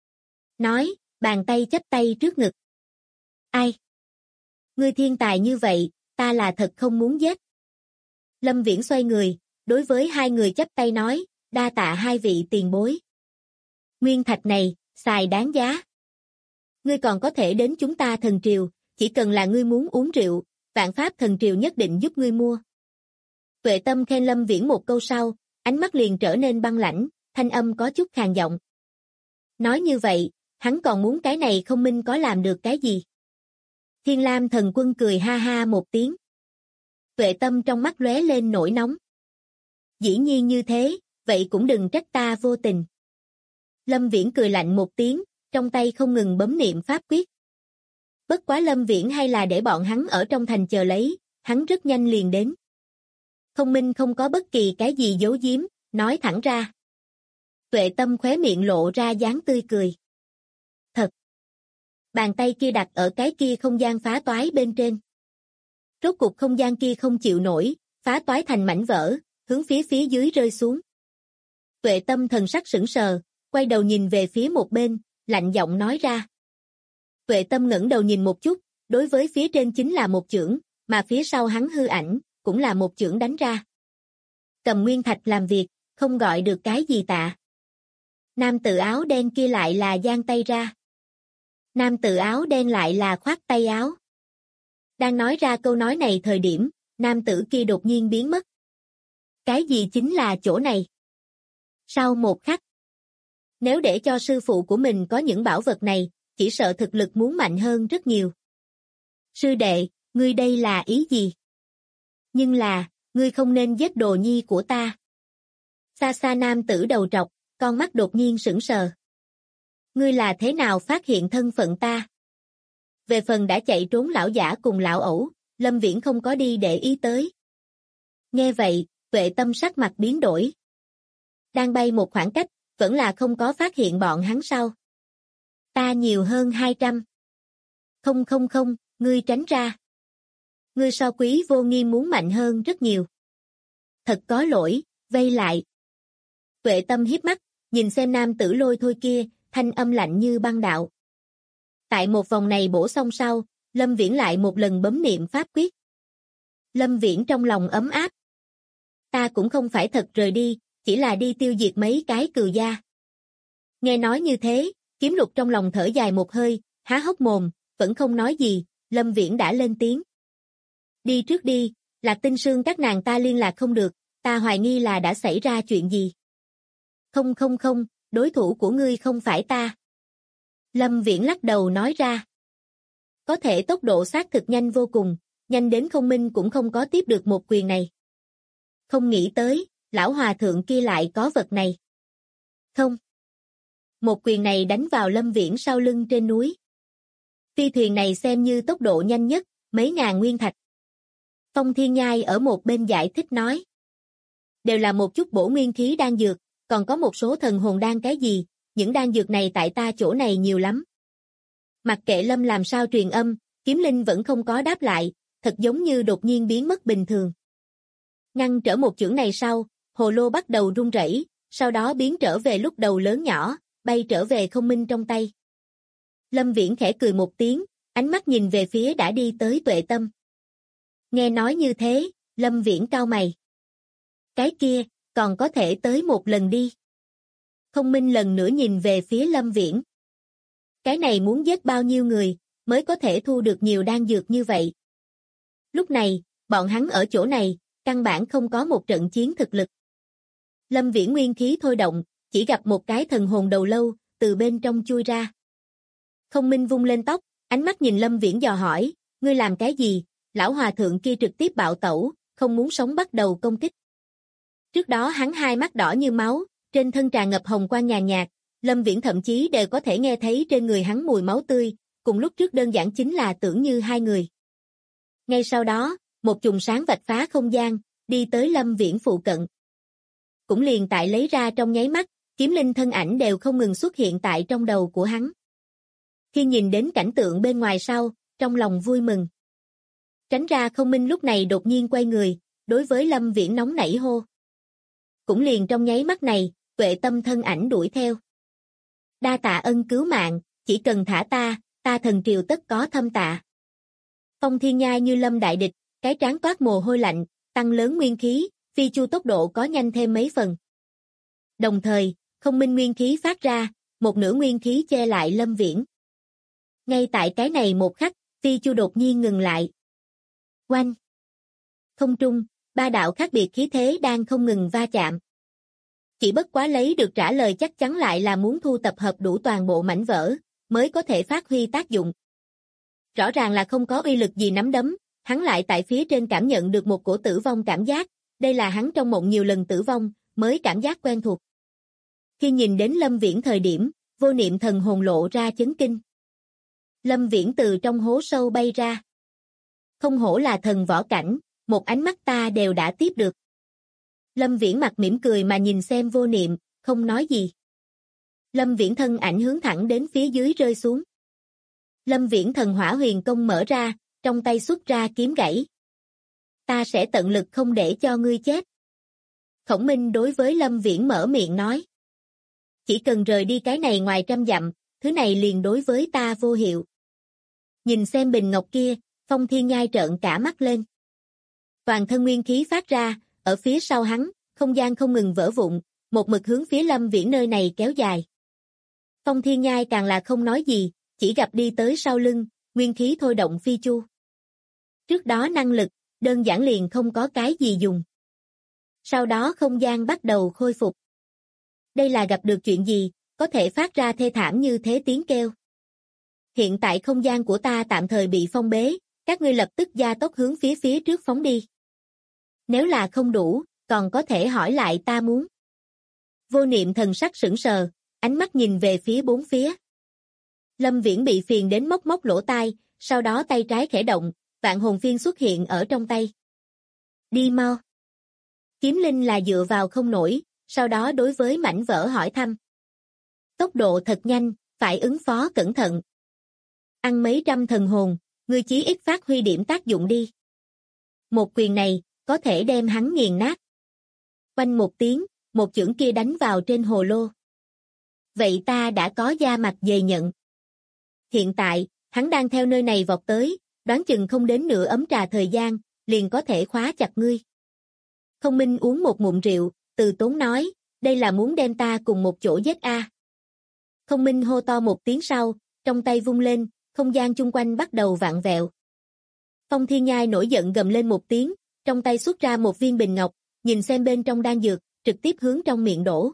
Nói, bàn tay chắp tay trước ngực. Ai? Ngươi thiên tài như vậy, ta là thật không muốn giết. Lâm Viễn xoay người, đối với hai người chắp tay nói, đa tạ hai vị tiền bối. Nguyên thạch này, xài đáng giá. Ngươi còn có thể đến chúng ta thần triều, chỉ cần là ngươi muốn uống rượu, Vạn Pháp thần triều nhất định giúp ngươi mua. Tuệ Tâm khen Lâm Viễn một câu sau, ánh mắt liền trở nên băng lãnh, thanh âm có chút khàn giọng. Nói như vậy, hắn còn muốn cái này không minh có làm được cái gì? Thiên Lam thần quân cười ha ha một tiếng. Tuệ Tâm trong mắt lóe lên nổi nóng. Dĩ nhiên như thế, vậy cũng đừng trách ta vô tình. Lâm Viễn cười lạnh một tiếng, trong tay không ngừng bấm niệm pháp quyết. Bất quá Lâm Viễn hay là để bọn hắn ở trong thành chờ lấy, hắn rất nhanh liền đến. Không minh không có bất kỳ cái gì giấu giếm, nói thẳng ra. Tuệ Tâm khóe miệng lộ ra dáng tươi cười. Thật. Bàn tay kia đặt ở cái kia không gian phá toái bên trên. Rốt cục không gian kia không chịu nổi, phá toái thành mảnh vỡ, hướng phía dưới rơi xuống. Tuệ Tâm thần sắc sững sờ, quay đầu nhìn về phía một bên, lạnh giọng nói ra. Tuệ Tâm ngẩng đầu nhìn một chút, đối với phía trên chính là một chưởng, mà phía sau hắn hư ảnh, cũng là một chưởng đánh ra. Cầm nguyên thạch làm việc, không gọi được cái gì tạ. Nam tử áo đen kia lại là giang tay ra. Nam tử áo đen lại là khoát tay áo. Đang nói ra câu nói này thời điểm, nam tử kia đột nhiên biến mất. Cái gì chính là chỗ này? Sau một khắc, nếu để cho sư phụ của mình có những bảo vật này, chỉ sợ thực lực muốn mạnh hơn rất nhiều. Sư đệ, ngươi đây là ý gì? Nhưng là, ngươi không nên giết đồ nhi của ta. Xa xa nam tử đầu trọc, con mắt đột nhiên sững sờ. Ngươi là thế nào phát hiện thân phận ta? Về phần đã chạy trốn lão giả cùng lão ẩu, Lâm Viễn không có đi để ý tới. Nghe vậy, Tuệ Tâm sắc mặt biến đổi. Đang bay một khoảng cách, vẫn là không có phát hiện bọn hắn sau. Ta nhiều hơn 200. Không, ngươi tránh ra. Ngươi so Quý Vô Nghiêm muốn mạnh hơn rất nhiều. Thật có lỗi, vây lại. Tuệ Tâm hiếp mắt, nhìn xem nam tử Lôi Thôi kia, thanh âm lạnh như băng đạo. Tại một vòng này bổ xong sau, Lâm Viễn lại một lần bấm niệm pháp quyết. Lâm Viễn trong lòng ấm áp. Ta cũng không phải thật rời đi, chỉ là đi tiêu diệt mấy cái cừu gia. Nghe nói như thế, Kiếm Lục trong lòng thở dài một hơi, há hốc mồm, vẫn không nói gì, Lâm Viễn đã lên tiếng. Đi trước đi, Lạc Tinh Sương các nàng ta liên lạc không được, ta hoài nghi là đã xảy ra chuyện gì. Không, đối thủ của ngươi không phải ta. Lâm Viễn lắc đầu nói ra. Có thể tốc độ xác thực nhanh vô cùng, nhanh đến không minh cũng không có tiếp được một quyền này. Không nghĩ tới, lão hòa thượng kia lại có vật này. Không. Một quyền này đánh vào Lâm Viễn sau lưng trên núi. Phi thuyền này xem như tốc độ nhanh nhất, mấy ngàn nguyên thạch. Phong Thiên Nhai ở một bên giải thích nói. Đều là một chút bổ nguyên khí đan dược, còn có một số thần hồn đan cái gì, những đan dược này tại ta chỗ này nhiều lắm. Mặc kệ Lâm làm sao truyền âm, Kiếm Linh vẫn không có đáp lại, thật giống như đột nhiên biến mất bình thường. Ngăn trở một chưởng này sau, hồ lô bắt đầu rung rẩy, sau đó biến trở về lúc đầu lớn nhỏ, bay trở về không minh trong tay. Lâm Viễn khẽ cười một tiếng, ánh mắt nhìn về phía đã đi tới Tuệ Tâm. Nghe nói như thế, Lâm Viễn cau mày. Cái kia, còn có thể tới một lần đi. Không minh lần nữa nhìn về phía Lâm Viễn. Cái này muốn giết bao nhiêu người, mới có thể thu được nhiều đan dược như vậy. Lúc này, bọn hắn ở chỗ này, căn bản không có một trận chiến thực lực. Lâm Viễn nguyên khí thôi động, chỉ gặp một cái thần hồn đầu lâu, từ bên trong chui ra. Không Minh vung lên tóc, ánh mắt nhìn Lâm Viễn dò hỏi, ngươi làm cái gì? Lão hòa thượng kia trực tiếp bạo tẩu, không muốn sống bắt đầu công kích. Trước đó hắn hai mắt đỏ như máu, trên thân tràn ngập hồng quang nhàn nhạt, Lâm Viễn thậm chí đều có thể nghe thấy trên người hắn mùi máu tươi, cùng lúc trước đơn giản chính là tưởng như hai người. Ngay sau đó, một chùm sáng vạch phá không gian, đi tới Lâm Viễn phụ cận. Cũng liền tại lấy ra trong nháy mắt, kiếm linh thân ảnh đều không ngừng xuất hiện tại trong đầu của hắn. Khi nhìn đến cảnh tượng bên ngoài sau, trong lòng vui mừng. Tránh ra Không Minh lúc này đột nhiên quay người, đối với Lâm Viễn nóng nảy hô. Cũng liền trong nháy mắt này, Tuệ Tâm thân ảnh đuổi theo. Đa tạ ân cứu mạng, chỉ cần thả ta thần triều tất có thâm tạ. Phong Thiên Nhai như lâm đại địch, cái trán toát mồ hôi lạnh, tăng lớn nguyên khí, phi chu tốc độ có nhanh thêm mấy phần. Đồng thời, Không Minh nguyên khí phát ra, một nửa nguyên khí che lại Lâm Viễn. Ngay tại cái này một khắc, phi chu đột nhiên ngừng lại. Oanh! Không trung, ba đạo khác biệt khí thế đang không ngừng va chạm. Chỉ bất quá lấy được trả lời chắc chắn lại là muốn thu tập hợp đủ toàn bộ mảnh vỡ, mới có thể phát huy tác dụng. Rõ ràng là không có uy lực gì nắm đấm, hắn lại tại phía trên cảm nhận được một cổ tử vong cảm giác, đây là hắn trong mộng nhiều lần tử vong, mới cảm giác quen thuộc. Khi nhìn đến Lâm Viễn thời điểm, vô niệm thần hồn lộ ra chấn kinh. Lâm Viễn từ trong hố sâu bay ra. Không hổ là thần võ cảnh, một ánh mắt ta đều đã tiếp được. Lâm Viễn mặt mỉm cười mà nhìn xem vô niệm, không nói gì. Lâm Viễn thân ảnh hướng thẳng đến phía dưới rơi xuống. Lâm Viễn thần hỏa huyền công mở ra, trong tay xuất ra kiếm gãy. Ta sẽ tận lực không để cho ngươi chết. Khổng Minh đối với Lâm Viễn mở miệng nói. Chỉ cần rời đi cái này ngoài trăm dặm, thứ này liền đối với ta vô hiệu. Nhìn xem bình ngọc kia, Phong Thiên Nhai trợn cả mắt lên. Toàn thân nguyên khí phát ra, ở phía sau hắn, không gian không ngừng vỡ vụn, một mực hướng phía Lâm Viễn nơi này kéo dài. Phong Thiên Nhai càng là không nói gì, chỉ gặp đi tới sau lưng, nguyên khí thôi động phi chu. Trước đó năng lực, đơn giản liền không có cái gì dùng. Sau đó không gian bắt đầu khôi phục. Đây là gặp được chuyện gì, có thể phát ra thê thảm như thế tiếng kêu. Hiện tại không gian của ta tạm thời bị phong bế, các ngươi lập tức gia tốc hướng phía trước phóng đi. Nếu là không đủ, còn có thể hỏi lại ta muốn. Vô niệm thần sắc sững sờ, ánh mắt nhìn về phía bốn phía. Lâm Viễn bị phiền đến móc móc lỗ tai, sau đó tay trái khẽ động, vạn hồn phiên xuất hiện ở trong tay. Đi mau. Kiếm linh là dựa vào không nổi, sau đó đối với mảnh vỡ hỏi thăm. Tốc độ thật nhanh, phải ứng phó cẩn thận. Ăn mấy trăm thần hồn, ngươi chí ít phát huy điểm tác dụng đi. Một quyền này, có thể đem hắn nghiền nát. Oanh một tiếng, một chưởng kia đánh vào trên hồ lô. Vậy ta đã có da mặt dày nhận. Hiện tại, hắn đang theo nơi này vọt tới, đoán chừng không đến nửa ấm trà thời gian, liền có thể khóa chặt ngươi. Không Minh uống một ngụm rượu, từ tốn nói, đây là muốn đem ta cùng một chỗ giết a. Không Minh hô to một tiếng sau, trong tay vung lên, không gian chung quanh bắt đầu vặn vẹo. Phong Thiên Nhai nổi giận gầm lên một tiếng, trong tay xuất ra một viên bình ngọc, nhìn xem bên trong đan dược, trực tiếp hướng trong miệng đổ.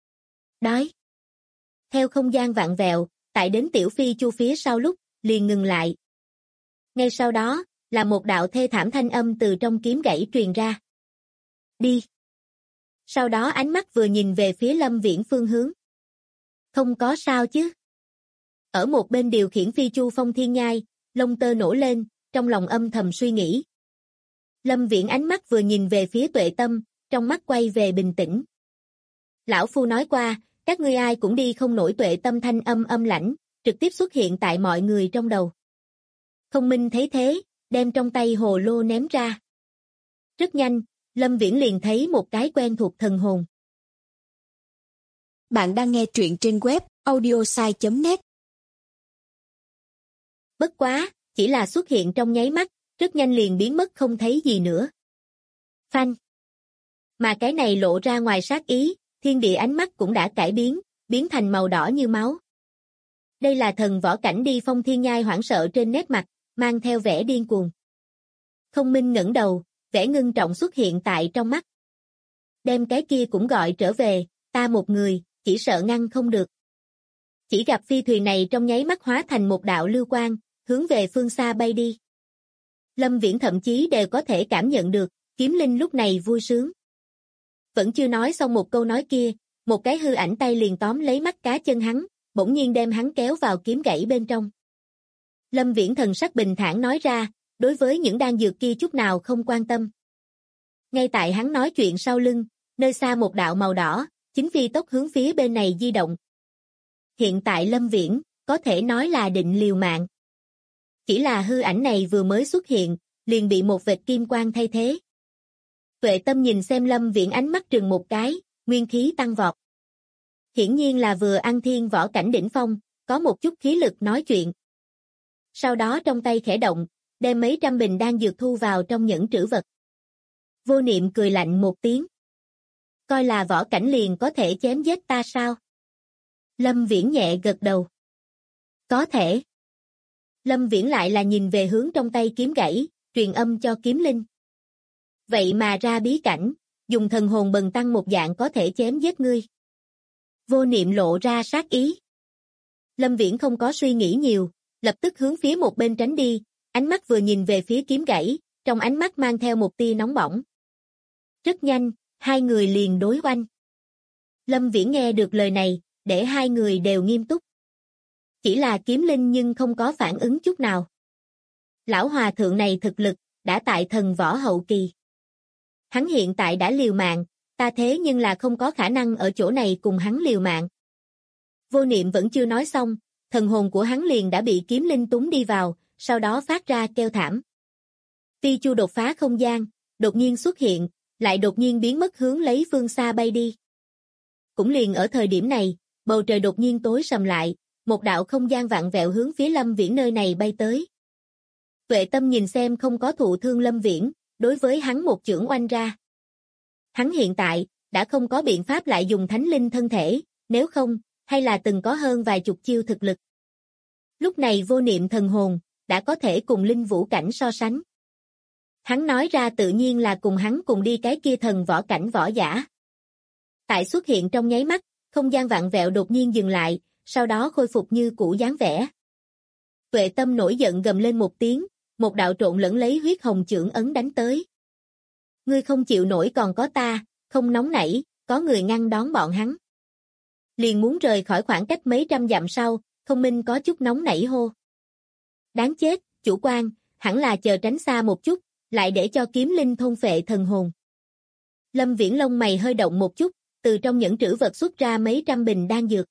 Đói. Theo không gian vặn vẹo, tại đến tiểu phi chu phía sau lúc, liền ngừng lại. Ngay sau đó, là một đạo thê thảm thanh âm từ trong kiếm gãy truyền ra. Đi. Sau đó ánh mắt vừa nhìn về phía Lâm Viễn phương hướng. Không có sao chứ. Ở một bên điều khiển phi chu Phong Thiên Nhai, lông tơ nổ lên, trong lòng âm thầm suy nghĩ. Lâm Viễn ánh mắt vừa nhìn về phía Tuệ Tâm, trong mắt quay về bình tĩnh. Lão Phu nói qua, các ngươi ai cũng đi không nổi. Tuệ Tâm thanh âm âm lãnh, trực tiếp xuất hiện tại mọi người trong đầu. Không Minh thấy thế, đem trong tay hồ lô ném ra. Rất nhanh, Lâm Viễn liền thấy một cái quen thuộc thần hồn. Bạn đang nghe truyện trên web audiosai.net. Bất quá, chỉ là xuất hiện trong nháy mắt, rất nhanh liền biến mất không thấy gì nữa. Phanh. Mà cái này lộ ra ngoài sát ý, thiên địa ánh mắt cũng đã cải biến, biến thành màu đỏ như máu. Đây là thần võ cảnh đi. Phong Thiên Nhai hoảng sợ trên nét mặt, mang theo vẻ điên cuồng. Không Minh ngẩng đầu, vẻ ngưng trọng xuất hiện tại trong mắt. đem cái kia cũng gọi trở về, ta một người, chỉ sợ ngăn không được. Chỉ gặp phi thuyền này trong nháy mắt hóa thành một đạo lưu quang, hướng về phương xa bay đi. Lâm Viễn thậm chí đều có thể cảm nhận được, kiếm linh lúc này vui sướng. Vẫn chưa nói xong một câu nói kia, một cái hư ảnh tay liền tóm lấy mắt cá chân hắn, bỗng nhiên đem hắn kéo vào kiếm gãy bên trong. Lâm Viễn thần sắc bình thản nói ra, đối với những đan dược kia chút nào không quan tâm. Ngay tại hắn nói chuyện sau lưng, nơi xa một đạo màu đỏ, chính phi tốc hướng phía bên này di động. Hiện tại Lâm Viễn, có thể nói là định liều mạng. Chỉ là hư ảnh này vừa mới xuất hiện, liền bị một vệt kim quang thay thế. Tuệ Tâm nhìn xem Lâm Viễn ánh mắt trừng một cái, nguyên khí tăng vọt. Hiển nhiên là vừa ăn thiên võ cảnh đỉnh phong, có một chút khí lực nói chuyện. Sau đó trong tay khẽ động, đem mấy trăm bình đan dược thu vào trong nhẫn trữ vật. Vô Niệm cười lạnh một tiếng. Coi là võ cảnh liền có thể chém giết ta sao? Lâm Viễn nhẹ gật đầu. Có thể. Lâm Viễn lại là nhìn về hướng trong tay kiếm gãy, truyền âm cho kiếm linh. Vậy mà ra bí cảnh, dùng thần hồn bần tăng một dạng có thể chém giết ngươi. Vô Niệm lộ ra sát ý. Lâm Viễn không có suy nghĩ nhiều, lập tức hướng phía một bên tránh đi, ánh mắt vừa nhìn về phía kiếm gãy, trong ánh mắt mang theo một tia nóng bỏng. Rất nhanh, hai người liền đối oanh. Lâm Viễn nghe được lời này, để hai người đều nghiêm túc. Chỉ là kiếm linh nhưng không có phản ứng chút nào. Lão hòa thượng này thực lực, đã tại thần võ hậu kỳ. Hắn hiện tại đã liều mạng, ta thế nhưng là không có khả năng ở chỗ này cùng hắn liều mạng. Vô Niệm vẫn chưa nói xong, thần hồn của hắn liền đã bị kiếm linh túng đi vào, sau đó phát ra kêu thảm. Phi chu đột phá không gian, đột nhiên xuất hiện, lại đột nhiên biến mất hướng lấy phương xa bay đi. Cũng liền ở thời điểm này, bầu trời đột nhiên tối sầm lại, một đạo không gian vặn vẹo hướng phía Lâm Viễn nơi này bay tới. Tuệ Tâm nhìn xem không có thụ thương Lâm Viễn, đối với hắn một chưởng oanh ra. Hắn hiện tại, đã không có biện pháp lại dùng thánh linh thân thể, nếu không, hay là từng có hơn vài chục chiêu thực lực. Lúc này Vô Niệm thần hồn, đã có thể cùng linh vũ cảnh so sánh. Hắn nói ra tự nhiên là cùng hắn cùng đi cái kia thần võ cảnh võ giả. Tại xuất hiện trong nháy mắt, không gian vặn vẹo đột nhiên dừng lại, sau đó khôi phục như cũ dáng vẻ. Tuệ Tâm nổi giận gầm lên một tiếng, một đạo trộn lẫn lấy huyết hồng chưởng ấn đánh tới. Ngươi không chịu nổi còn có ta, không nóng nảy, có người ngăn đón bọn hắn. Liền muốn rời khỏi khoảng cách mấy trăm dặm sau, Không Minh có chút nóng nảy hô. Đáng chết, chủ quan, hẳn là chờ tránh xa một chút, lại để cho kiếm linh thôn phệ thần hồn. Lâm Viễn lông mày hơi động một chút, từ trong nhẫn trữ vật xuất ra mấy trăm bình đan dược.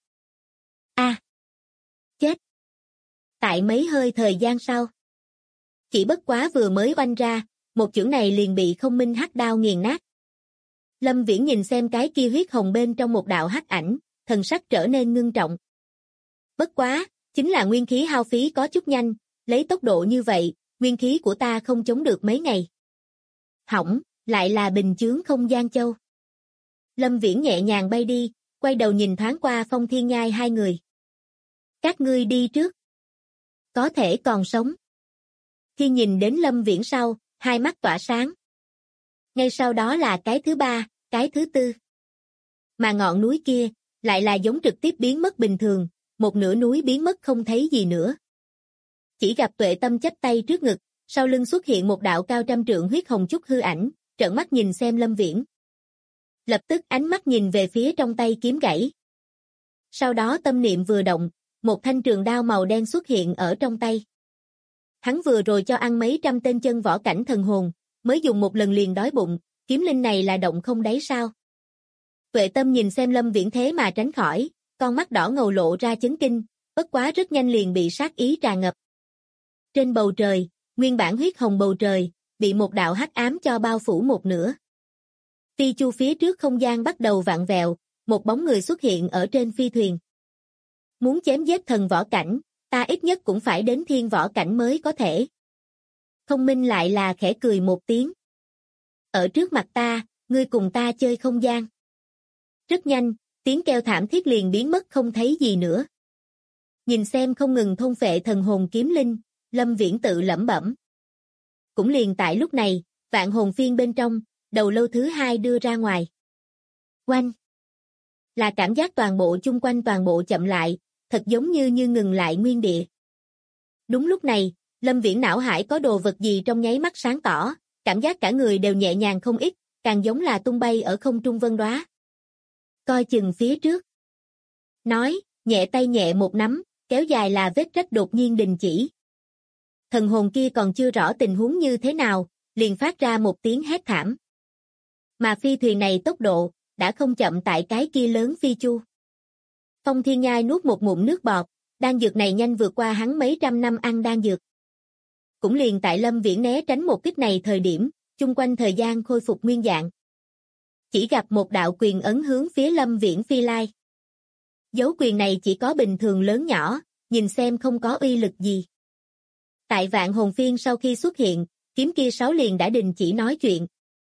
Chết! Tại mấy hơi thời gian sau. Chỉ bất quá vừa mới oanh ra, một chưởng này liền bị Không Minh hắc đao nghiền nát. Lâm Viễn nhìn xem cái kia huyết hồng bên trong một đạo hắc ảnh, thần sắc trở nên ngưng trọng. Bất quá, chính là nguyên khí hao phí có chút nhanh, lấy tốc độ như vậy, nguyên khí của ta không chống được mấy ngày. Hỏng, lại là bình chướng không gian châu. Lâm Viễn nhẹ nhàng bay đi, quay đầu nhìn thoáng qua Phong Thiên Nhai hai người. Các ngươi đi trước. Có thể còn sống. Khi nhìn đến Lâm Viễn sau, hai mắt tỏa sáng. Ngay sau đó là cái thứ ba, cái thứ tư. Mà ngọn núi kia, lại là giống trực tiếp biến mất bình thường, một nửa núi biến mất không thấy gì nữa. Chỉ gặp Tuệ Tâm chắp tay trước ngực, sau lưng xuất hiện một đạo cao trăm trượng huyết hồng chút hư ảnh, trợn mắt nhìn xem Lâm Viễn. Lập tức ánh mắt nhìn về phía trong tay kiếm gãy. Sau đó tâm niệm vừa động, một thanh trường đao màu đen xuất hiện ở trong tay. Hắn vừa rồi cho ăn mấy trăm tên chân võ cảnh thần hồn, mới dùng một lần liền đói bụng, kiếm linh này là động không đáy sao. Tuệ Tâm nhìn xem Lâm Viễn thế mà tránh khỏi, con mắt đỏ ngầu lộ ra chấn kinh, bất quá rất nhanh liền bị sát ý tràn ngập. Trên bầu trời, nguyên bản huyết hồng bầu trời, bị một đạo hắc ám cho bao phủ một nửa. Phi chu phía trước không gian bắt đầu vặn vẹo, một bóng người xuất hiện ở trên phi thuyền. Muốn chém giết thần võ cảnh, ta ít nhất cũng phải đến thiên võ cảnh mới có thể. Không Minh lại là khẽ cười một tiếng. Ở trước mặt ta, ngươi cùng ta chơi không gian. Rất nhanh, tiếng kêu thảm thiết liền biến mất không thấy gì nữa. Nhìn xem không ngừng thôn phệ thần hồn kiếm linh, Lâm Viễn tự lẩm bẩm. Cũng liền tại lúc này, vạn hồn phiên bên trong, đầu lâu thứ hai đưa ra ngoài. Oanh! Là cảm giác toàn bộ chung quanh toàn bộ chậm lại, thật giống như ngừng lại nguyên địa. Đúng lúc này, Lâm Viễn não hải có đồ vật gì trong nháy mắt sáng tỏ, cảm giác cả người đều nhẹ nhàng không ít, càng giống là tung bay ở không trung vân đóa. Coi chừng phía trước. Nói, nhẹ tay nhẹ một nắm, kéo dài là vết rách đột nhiên đình chỉ. Thần hồn kia còn chưa rõ tình huống như thế nào, liền phát ra một tiếng hét thảm. Mà phi thuyền này tốc độ, đã không chậm tại cái kia lớn phi chu. Phong Thiên Nhai nuốt một ngụm nước bọt, đan dược này nhanh vượt qua hắn mấy trăm năm ăn đan dược. Cũng liền tại Lâm Viễn né tránh một kích này thời điểm, chung quanh thời gian khôi phục nguyên dạng. Chỉ gặp một đạo quyền ấn hướng phía Lâm Viễn phi lai. Dấu quyền này chỉ có bình thường lớn nhỏ, nhìn xem không có uy lực gì. Tại Vạn Hồn Phiên sau khi xuất hiện, kiếm kia 6 liền đã đình chỉ nói chuyện.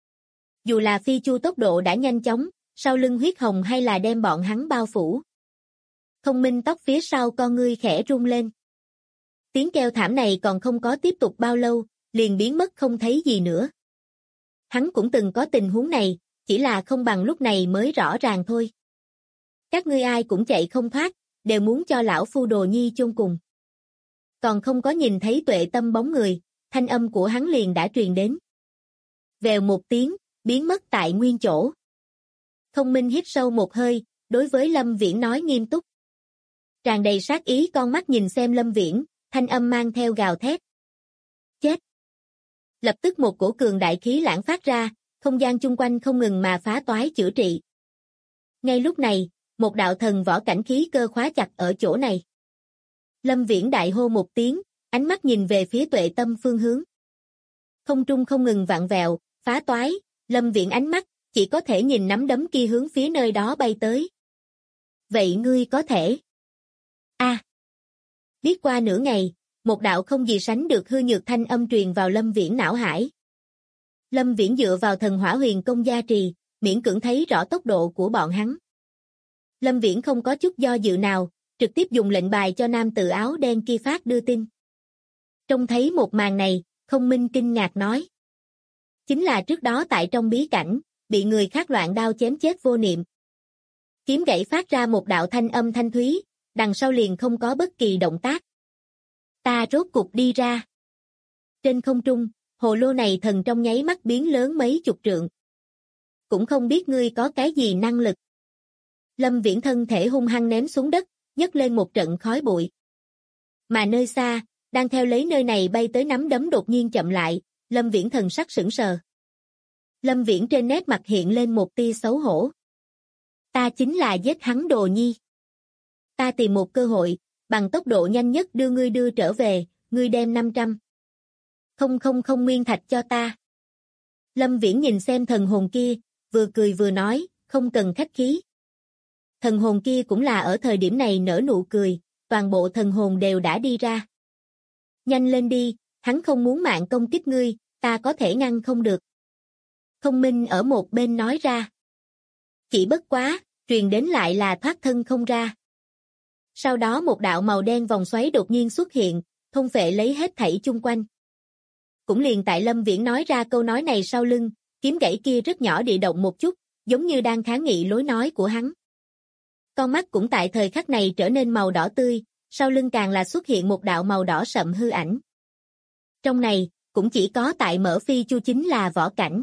Dù là phi chu tốc độ đã nhanh chóng, sau lưng huyết hồng hay là đem bọn hắn bao phủ. Không Minh tóc phía sau con ngươi khẽ rung lên. Tiếng kêu thảm này còn không có tiếp tục bao lâu, liền biến mất không thấy gì nữa. Hắn cũng từng có tình huống này, chỉ là không bằng lúc này mới rõ ràng thôi. Các ngươi ai cũng chạy không thoát, đều muốn cho lão phu Đồ Nhi chôn cùng. Còn không có nhìn thấy Tuệ Tâm bóng người, thanh âm của hắn liền đã truyền đến. Vèo một tiếng, biến mất tại nguyên chỗ. Không Minh hít sâu một hơi, đối với Lâm Viễn nói nghiêm túc. Tràn đầy sát ý con mắt nhìn xem Lâm Viễn, thanh âm mang theo gào thét. Chết! Lập tức một cổ cường đại khí lãng phát ra, không gian chung quanh không ngừng mà phá toái chữa trị. Ngay lúc này, một đạo thần võ cảnh khí cơ khóa chặt ở chỗ này. Lâm Viễn đại hô một tiếng, ánh mắt nhìn về phía Tuệ Tâm phương hướng. Không trung không ngừng vặn vẹo, phá toái, Lâm Viễn ánh mắt, chỉ có thể nhìn nắm đấm kia hướng phía nơi đó bay tới. Vậy ngươi có thể... Biết qua nửa ngày, một đạo không gì sánh được hư nhược thanh âm truyền vào Lâm Viễn não hải. Lâm Viễn dựa vào thần hỏa huyền công gia trì, miễn cưỡng thấy rõ tốc độ của bọn hắn. Lâm Viễn không có chút do dự nào, trực tiếp dùng lệnh bài cho nam tử áo đen kia phát đưa tin. Trông thấy một màn này, Không Minh kinh ngạc nói. Chính là trước đó tại trong bí cảnh, bị người khác loạn đao chém chết vô niệm. Kiếm gãy phát ra một đạo thanh âm thanh thúy, đằng sau liền không có bất kỳ động tác. Ta rốt cục đi ra. Trên không trung, hồ lô này thần trong nháy mắt biến lớn mấy chục trượng. Cũng không biết ngươi có cái gì năng lực. Lâm Viễn thân thể hung hăng ném xuống đất, nhấc lên một trận khói bụi. Mà nơi xa, đang theo lấy nơi này bay tới nắm đấm đột nhiên chậm lại, Lâm Viễn thần sắc sững sờ. Lâm Viễn trên nét mặt hiện lên một tia xấu hổ. Ta chính là giết hắn Đồ Nhi. Ta tìm một cơ hội, bằng tốc độ nhanh nhất đưa ngươi đưa trở về, ngươi đem 500. Không nguyên thạch cho ta. Lâm Viễn nhìn xem thần hồn kia, vừa cười vừa nói, không cần khách khí. Thần hồn kia cũng là ở thời điểm này nở nụ cười, toàn bộ thần hồn đều đã đi ra. Nhanh lên đi, hắn không muốn mạng công kích ngươi, ta có thể ngăn không được. Không Minh ở một bên nói ra. Chỉ bất quá, truyền đến lại là thoát thân không ra. Sau đó một đạo màu đen vòng xoáy đột nhiên xuất hiện, thôn phệ lấy hết thảy chung quanh. Cũng liền tại Lâm Viễn nói ra câu nói này sau lưng, kiếm gãy kia rất nhỏ địa động một chút, giống như đang kháng nghị lối nói của hắn. Con mắt cũng tại thời khắc này trở nên màu đỏ tươi, sau lưng càng là xuất hiện một đạo màu đỏ sậm hư ảnh. Trong này, cũng chỉ có tại mở phi chu chính là võ cảnh.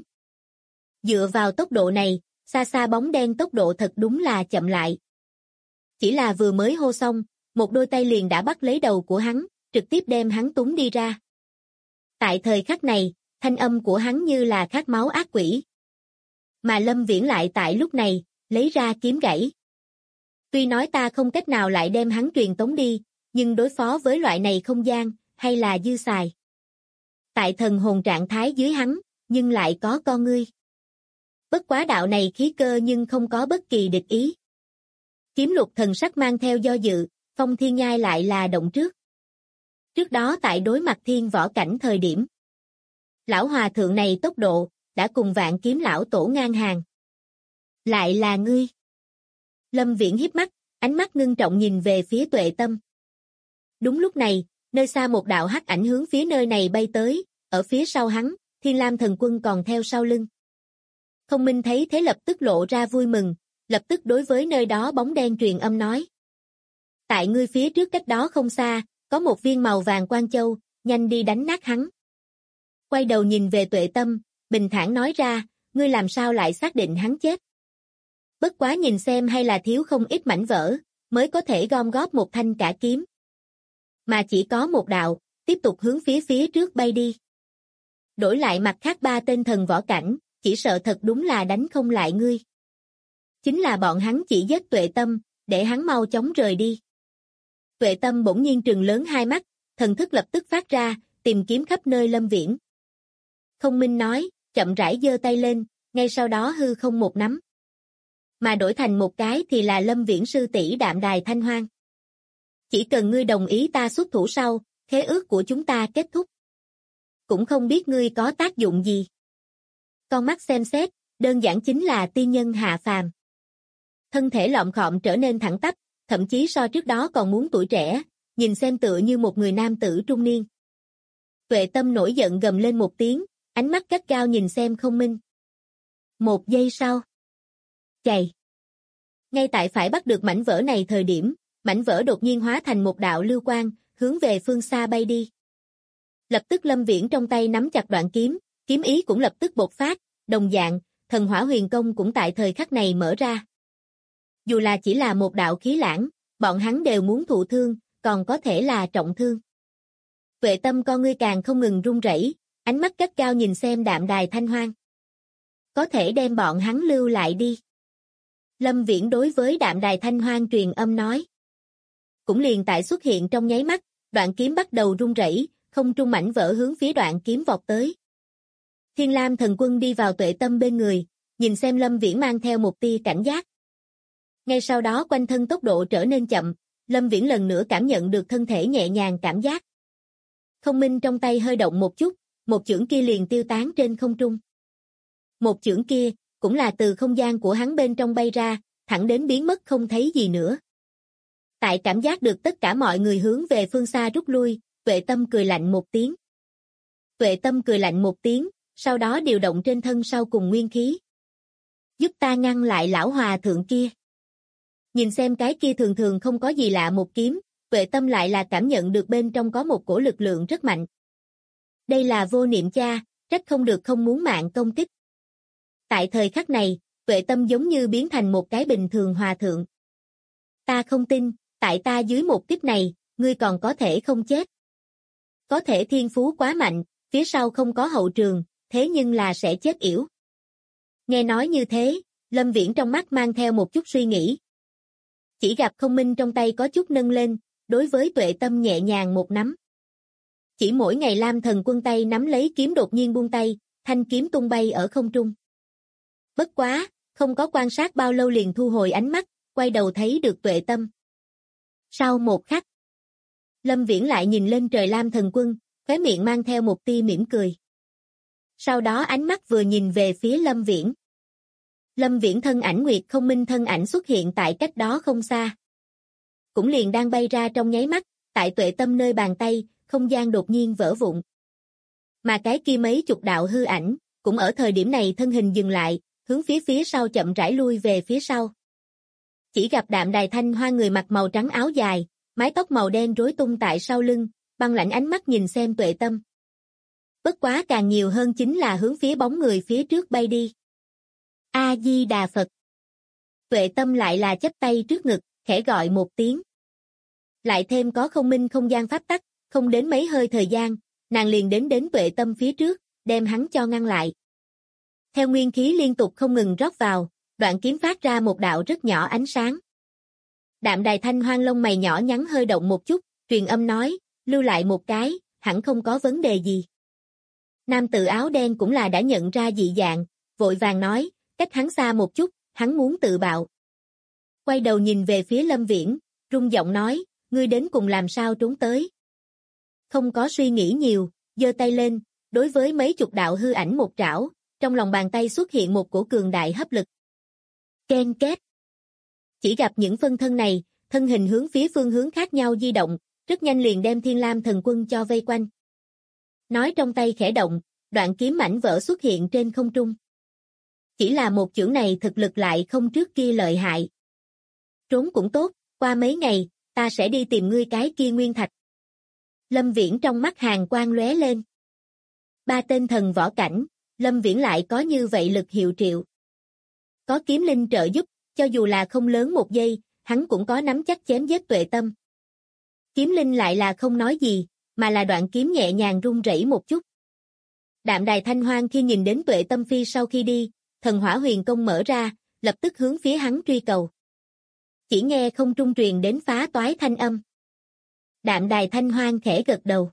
Dựa vào tốc độ này, xa xa bóng đen tốc độ thật đúng là chậm lại. Chỉ là vừa mới hô xong, một đôi tay liền đã bắt lấy đầu của hắn, trực tiếp đem hắn túng đi ra. Tại thời khắc này, thanh âm của hắn như là khát máu ác quỷ. Mà Lâm Viễn lại tại lúc này, lấy ra kiếm gãy. Tuy nói ta không cách nào lại đem hắn truyền tống đi, nhưng đối phó với loại này không gian, hay là dư xài. Tại thần hồn trạng thái dưới hắn, nhưng lại có con ngươi. Bất quá đạo này khí cơ nhưng không có bất kỳ địch ý. Kiếm Lục thần sắc mang theo do dự, Phong Thiên Nhai lại là động trước. Trước đó tại đối mặt thiên võ cảnh thời điểm, lão hòa thượng này tốc độ, đã cùng Vạn Kiếm lão tổ ngang hàng. Lại là ngươi. Lâm Viễn híp mắt, ánh mắt ngưng trọng nhìn về phía Tuệ Tâm. Đúng lúc này, nơi xa một đạo hắc ảnh hướng phía nơi này bay tới, ở phía sau hắn, Thiên Lam thần quân còn theo sau lưng. Không Minh thấy thế lập tức lộ ra vui mừng, lập tức đối với nơi đó bóng đen truyền âm nói. Tại ngươi phía trước cách đó không xa, có một viên màu vàng quan châu, nhanh đi đánh nát hắn. Quay đầu nhìn về Tuệ Tâm, bình thản nói ra, ngươi làm sao lại xác định hắn chết? Bất quá nhìn xem hay là thiếu không ít mảnh vỡ, mới có thể gom góp một thanh cả kiếm. Mà chỉ có một đạo, tiếp tục hướng phía trước bay đi. Đổi lại mặt khác 3 tên thần võ cảnh, chỉ sợ thật đúng là đánh không lại ngươi. Chính là bọn hắn chỉ giết Tuệ Tâm, để hắn mau chóng rời đi. Tuệ Tâm bỗng nhiên trừng lớn hai mắt, thần thức lập tức phát ra, tìm kiếm khắp nơi Lâm Viễn. Không Minh nói, chậm rãi giơ tay lên, ngay sau đó hư không một nắm. Mà đổi thành một cái thì là Lâm Viễn sư tỷ Đạm Đài Thanh Hoang. Chỉ cần ngươi đồng ý ta xuất thủ sau, khế ước của chúng ta kết thúc. Cũng không biết ngươi có tác dụng gì. Con mắt xem xét, đơn giản chính là tiên nhân hạ phàm. Thân thể lọm khọm trở nên thẳng tắp, thậm chí so trước đó còn muốn tuổi trẻ, nhìn xem tựa như một người nam tử trung niên. Tuệ Tâm nổi giận gầm lên một tiếng, ánh mắt gắt gao nhìn xem Không Minh. Một giây sau. Chạy. Ngay tại phải bắt được mảnh vỡ này thời điểm, mảnh vỡ đột nhiên hóa thành một đạo lưu quang, hướng về phương xa bay đi. Lập tức Lâm Viễn trong tay nắm chặt đoạn kiếm, kiếm ý cũng lập tức bộc phát, đồng dạng, thần hỏa huyền công cũng tại thời khắc này mở ra. Dù là chỉ là một đạo khí lãng, bọn hắn đều muốn thụ thương, còn có thể là trọng thương. Tuệ Tâm con ngươi càng không ngừng run rẩy, ánh mắt gắt gao nhìn xem Đạm Đài Thanh Hoang. Có thể đem bọn hắn lưu lại đi. Lâm Viễn đối với Đạm Đài Thanh Hoang truyền âm nói. Cũng liền tại xuất hiện trong nháy mắt, đoạn kiếm bắt đầu rung rẩy, không trung mảnh vỡ hướng phía đoạn kiếm vọt tới. Thiên Lam Thần Quân đi vào Tuệ Tâm bên người, nhìn xem Lâm Viễn mang theo một tia cảnh giác. Ngay sau đó quanh thân tốc độ trở nên chậm, Lâm Viễn lần nữa cảm nhận được thân thể nhẹ nhàng cảm giác. Không Minh trong tay hơi động một chút, một chưởng kia liền tiêu tán trên không trung. Một chưởng kia, cũng là từ không gian của hắn bên trong bay ra, thẳng đến biến mất không thấy gì nữa. Tại cảm giác được tất cả mọi người hướng về phương xa rút lui, Tuệ Tâm cười lạnh một tiếng. Tuệ Tâm cười lạnh một tiếng, sau đó điều động trên thân sau cùng nguyên khí. Giúp ta ngăn lại lão hòa thượng kia. Nhìn xem cái kia thường thường không có gì lạ một kiếm, Tuệ Tâm lại là cảm nhận được bên trong có một cổ lực lượng rất mạnh. Đây là vô niệm cha, trách không được không muốn mạng công kích. Tại thời khắc này, Tuệ Tâm giống như biến thành một cái bình thường hòa thượng. Ta không tin, tại ta dưới một kích này, ngươi còn có thể không chết. Có thể thiên phú quá mạnh, phía sau không có hậu trường, thế nhưng là sẽ chết yểu. Nghe nói như thế, Lâm Viễn trong mắt mang theo một chút suy nghĩ. Chỉ gặp Không Minh trong tay có chút nâng lên, đối với Tuệ Tâm nhẹ nhàng một nắm. Chỉ mỗi ngày Lam Thần Quân tay nắm lấy kiếm đột nhiên buông tay, thanh kiếm tung bay ở không trung. Bất quá, không có quan sát bao lâu liền thu hồi ánh mắt, quay đầu thấy được Tuệ Tâm. Sau một khắc, Lâm Viễn lại nhìn lên trời Lam Thần Quân, khóe miệng mang theo một tia mỉm cười. Sau đó ánh mắt vừa nhìn về phía Lâm Viễn. Lâm Viễn thân ảnh Nguyệt Không Minh thân ảnh xuất hiện tại cách đó không xa. Cũng liền đang bay ra trong nháy mắt, tại Tuệ Tâm nơi bàn tay, không gian đột nhiên vỡ vụn. Mà cái kia mấy chục đạo hư ảnh, cũng ở thời điểm này thân hình dừng lại, hướng phía sau chậm rãi lui về phía sau. Chỉ gặp Đạm Đài Thanh Hoa người mặc màu trắng áo dài, mái tóc màu đen rối tung tại sau lưng, băng lãnh ánh mắt nhìn xem Tuệ Tâm. Bất quá càng nhiều hơn chính là hướng phía bóng người phía trước bay đi. A-di-đà Phật. Tuệ Tâm lại là chắp tay trước ngực, khẽ gọi một tiếng. Lại thêm có Không Minh không gian pháp tắc, không đến mấy hơi thời gian, nàng liền đến Tuệ Tâm phía trước, đem hắn cho ngăn lại. Theo nguyên khí liên tục không ngừng rót vào, đoạn kiếm phát ra một đạo rất nhỏ ánh sáng. Đạm Đài Thanh Hoang lông mày nhỏ nhắn hơi động một chút, truyền âm nói, lưu lại một cái, hẳn không có vấn đề gì. Nam tử áo đen cũng là đã nhận ra dị dạng, vội vàng nói, cách hắn xa một chút, hắn muốn tự bạo. Quay đầu nhìn về phía Lâm Viễn, rung giọng nói, ngươi đến cùng làm sao trốn tới. Không có suy nghĩ nhiều, giơ tay lên, đối với mấy chục đạo hư ảnh một trảo, trong lòng bàn tay xuất hiện một cổ cường đại hấp lực. Ken két. Chỉ gặp những phân thân này, thân hình hướng phía phương hướng khác nhau di động, rất nhanh liền đem Thiên Lam Thần Quân cho vây quanh. Nói trong tay khẽ động, đoạn kiếm mảnh vỡ xuất hiện trên không trung. chỉ là một chưởng này thực lực lại không trước kia lợi hại. Trốn cũng tốt, qua mấy ngày, ta sẽ đi tìm ngươi cái kia nguyên thạch. Lâm Viễn trong mắt hàn quang lóe lên. 3 tên thần võ cảnh, Lâm Viễn lại có như vậy lực hiệu triệu. Có kiếm linh trợ giúp, cho dù là không lớn một giây, hắn cũng có nắm chắc chém giết Tuệ Tâm. Kiếm linh lại là không nói gì, mà là đoạn kiếm nhẹ nhàng rung rẩy một chút. Đạm Đài Thanh Hoang khi nhìn đến Tuệ Tâm Phi sau khi đi, thần hỏa huyền công mở ra, lập tức hướng phía hắn truy cầu. Chỉ nghe không trung truyền đến phá toái thanh âm. Đạm Đài Thanh Hoang khẽ gật đầu.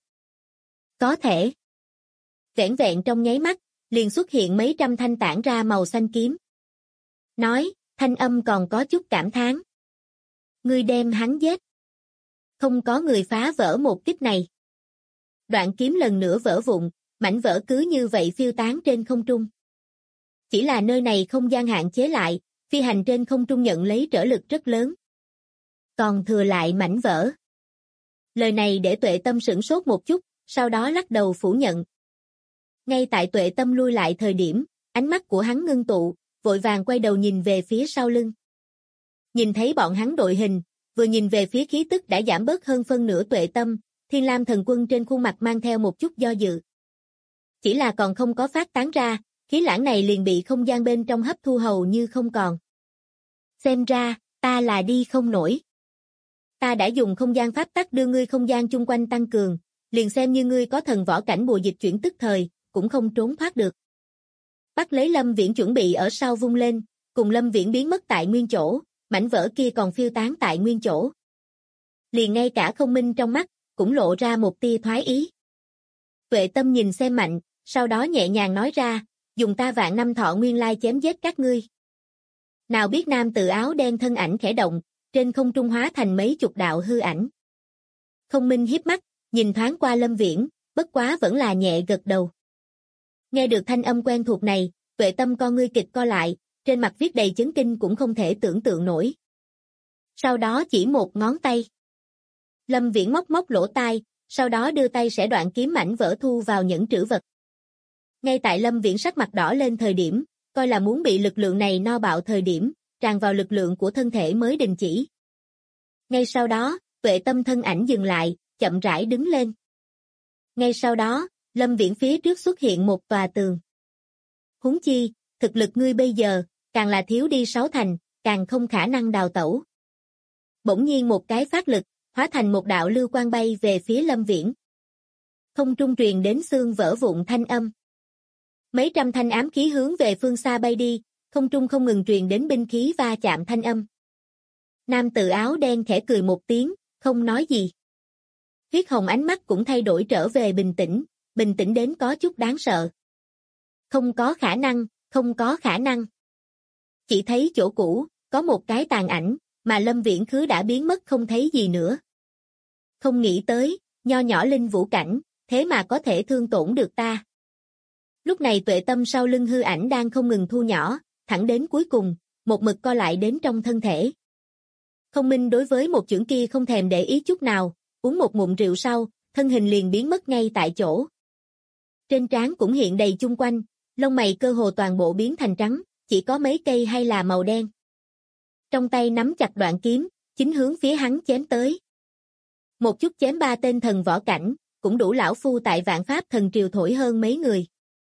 Có thể. Vẻn vẹn trong nháy mắt, liền xuất hiện mấy trăm thanh tản ra màu xanh kiếm. Nói, thanh âm còn có chút cảm thán. Ngươi đem hắn giết. Không có người phá vỡ một kích này. Đoạn kiếm lần nữa vỡ vụn, mảnh vỡ cứ như vậy phiêu tán trên không trung. Chỉ là nơi này không gian hạn chế lại, phi hành trên không trung nhận lấy trở lực rất lớn. Còn thừa lại mảnh vỡ. Lời này để Tuệ Tâm sửng sốt một chút, sau đó lắc đầu phủ nhận. Ngay tại Tuệ Tâm lui lại thời điểm, ánh mắt của hắn ngưng tụ, vội vàng quay đầu nhìn về phía sau lưng. Nhìn thấy bọn hắn đội hình, vừa nhìn về phía khí tức đã giảm bớt hơn phân nửa Tuệ Tâm, Thiên Lam Thần Quân trên khuôn mặt mang theo một chút do dự. Chỉ là còn không có phát tán ra, khí lãng này liền bị không gian bên trong hấp thu hầu như không còn. Xem ra, ta là đi không nổi. Ta đã dùng không gian pháp tắc đưa ngươi không gian chung quanh tăng cường, liền xem như ngươi có thần võ cảnh bùa dịch chuyển tức thời, cũng không trốn thoát được. Bắt lấy Lâm Viễn chuẩn bị ở sau vung lên, cùng Lâm Viễn biến mất tại nguyên chỗ, mảnh vỡ kia còn phiêu tán tại nguyên chỗ. Liền ngay cả Không Minh trong mắt, cũng lộ ra một tia thoái ý. Tuệ Tâm nhìn xem mạnh, sau đó nhẹ nhàng nói ra, dùng ta vạn năm thọ nguyên lai chém giết các ngươi. Nào biết nam tử áo đen thân ảnh khẽ động, trên không trung hóa thành mấy chục đạo hư ảnh. Không Minh hiếp mắt, nhìn thoáng qua Lâm Viễn, bất quá vẫn là nhẹ gật đầu. Nghe được thanh âm quen thuộc này, Tuệ Tâm con ngươi kịch co lại, trên mặt viết đầy chấn kinh cũng không thể tưởng tượng nổi. Sau đó chỉ một ngón tay. Lâm Viễn móc móc lỗ tai, sau đó đưa tay sẽ đoạn kiếm mảnh vỡ thu vào nhẫn trữ vật. Ngay tại Lâm Viễn sắc mặt đỏ lên thời điểm, coi là muốn bị lực lượng này no bạo thời điểm, tràn vào lực lượng của thân thể mới đình chỉ. Ngay sau đó, Tuệ Tâm thân ảnh dừng lại, chậm rãi đứng lên. Ngay sau đó, Lâm Viễn phía trước xuất hiện một tòa tường. Huống chi, thực lực ngươi bây giờ, càng là thiếu đi 6 thành, càng không khả năng đào tẩu. Bỗng nhiên một cái phát lực, hóa thành một đạo lưu quang bay về phía Lâm Viễn. Không trung truyền đến xương vỡ vụn thanh âm. Mấy trăm thanh ám khí hướng về phương xa bay đi, không trung không ngừng truyền đến binh khí va chạm thanh âm. Nam tử áo đen khẽ cười một tiếng, không nói gì. Huyết hồng ánh mắt cũng thay đổi trở về bình tĩnh đến có chút đáng sợ. Không có khả năng, không có khả năng. Chỉ thấy chỗ cũ, có một cái tàn ảnh, mà Lâm Viễn khứ đã biến mất không thấy gì nữa. Không nghĩ tới, nho nhỏ linh vũ cảnh, thế mà có thể thương tổn được ta. Lúc này Tuệ Tâm sau lưng hư ảnh đang không ngừng thu nhỏ, thẳng đến cuối cùng, một mực co lại đến trong thân thể. Không Minh đối với một chưởng kia không thèm để ý chút nào, uống một ngụm rượu sau, thân hình liền biến mất ngay tại chỗ. Trên trán cũng hiện đầy chung quanh, lông mày cơ hồ toàn bộ biến thành trắng, chỉ có mấy cây hay là màu đen. Trong tay nắm chặt đoạn kiếm, chính hướng phía hắn chém tới. Một chút chém 3 tên thần võ cảnh, cũng đủ lão phu tại Vạn Pháp Thần Triều thổi hơn mấy người.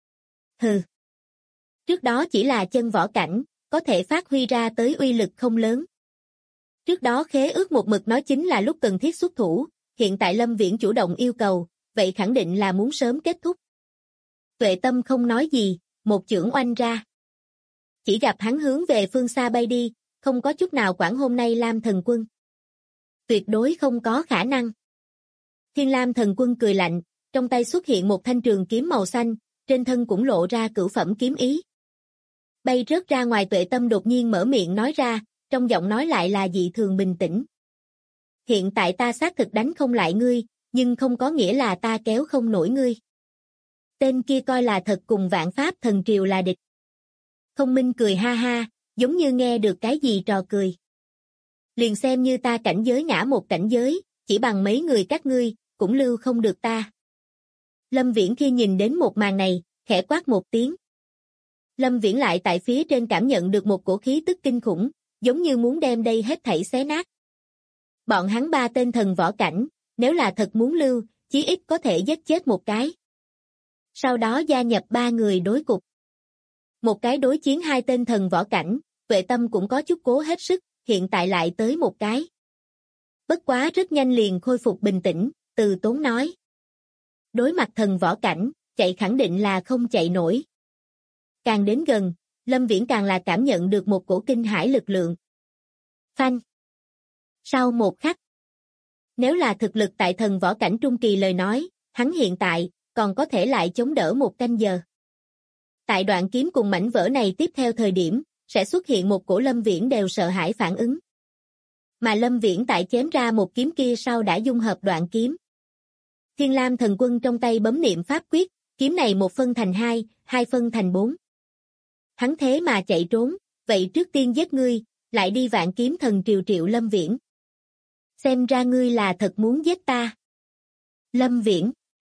Hừ. Trước đó chỉ là chân võ cảnh, có thể phát huy ra tới uy lực không lớn. Trước đó khế ước một mực nói chính là lúc cần thiết xuất thủ, hiện tại Lâm Viễn chủ động yêu cầu, vậy khẳng định là muốn sớm kết thúc. Tuệ Tâm không nói gì, một chưởng oanh ra. Chỉ gặp hắn hướng về phương xa bay đi, không có chút nào quản hôm nay Lam Thần Quân. Tuyệt đối không có khả năng. Thiên Lam Thần Quân cười lạnh, trong tay xuất hiện một thanh trường kiếm màu xanh, trên thân cũng lộ ra cửu phẩm kiếm ý. Bay rớt ra ngoài Tuệ Tâm đột nhiên mở miệng nói ra, trong giọng nói lại là dị thường bình tĩnh. Hiện tại ta xác thực đánh không lại ngươi, nhưng không có nghĩa là ta kéo không nổi ngươi. Tên kia coi là thật cùng Vạn Pháp Thần Triều là địch. Không Minh cười ha ha, giống như nghe được cái gì trò cười. Liền xem như ta cảnh giới ngã một cảnh giới, chỉ bằng mấy người các ngươi, cũng lưu không được ta. Lâm Viễn khi nhìn đến một màn này, khẽ quát một tiếng. Lâm Viễn lại tại phía trên cảm nhận được một cổ khí tức kinh khủng, giống như muốn đem đây hết thảy xé nát. Bọn hắn 3 tên thần võ cảnh, nếu là thật muốn lưu, chí ít có thể giết chết một cái. Sau đó gia nhập 3 người đối cục. Một cái đối chiến 2 tên thần võ cảnh, Tuệ Tâm cũng có chút cố hết sức, hiện tại lại tới một cái. Bất quá rất nhanh liền khôi phục bình tĩnh, từ tốn nói. Đối mặt thần võ cảnh, chạy khẳng định là không chạy nổi. Càng đến gần, Lâm Viễn càng là cảm nhận được một cổ kinh hãi lực lượng. Phanh. Sau một khắc, nếu là thực lực tại thần võ cảnh trung kỳ lời nói, hắn hiện tại còn có thể lại chống đỡ một canh giờ. Tại đoạn kiếm cùng mảnh vỡ này tiếp theo thời điểm, sẽ xuất hiện một cổ Lâm Viễn đều sợ hãi phản ứng. Mà Lâm Viễn tại chém ra một kiếm kia sau đã dung hợp đoạn kiếm. Thiên Lam thần quân trong tay bấm niệm pháp quyết, kiếm này 1 phân thành 2, 2 phân thành 4. Hắn thế mà chạy trốn, vậy trước tiên giết ngươi, lại đi vạn kiếm thần triều triệu Lâm Viễn. Xem ra ngươi là thật muốn giết ta. Lâm Viễn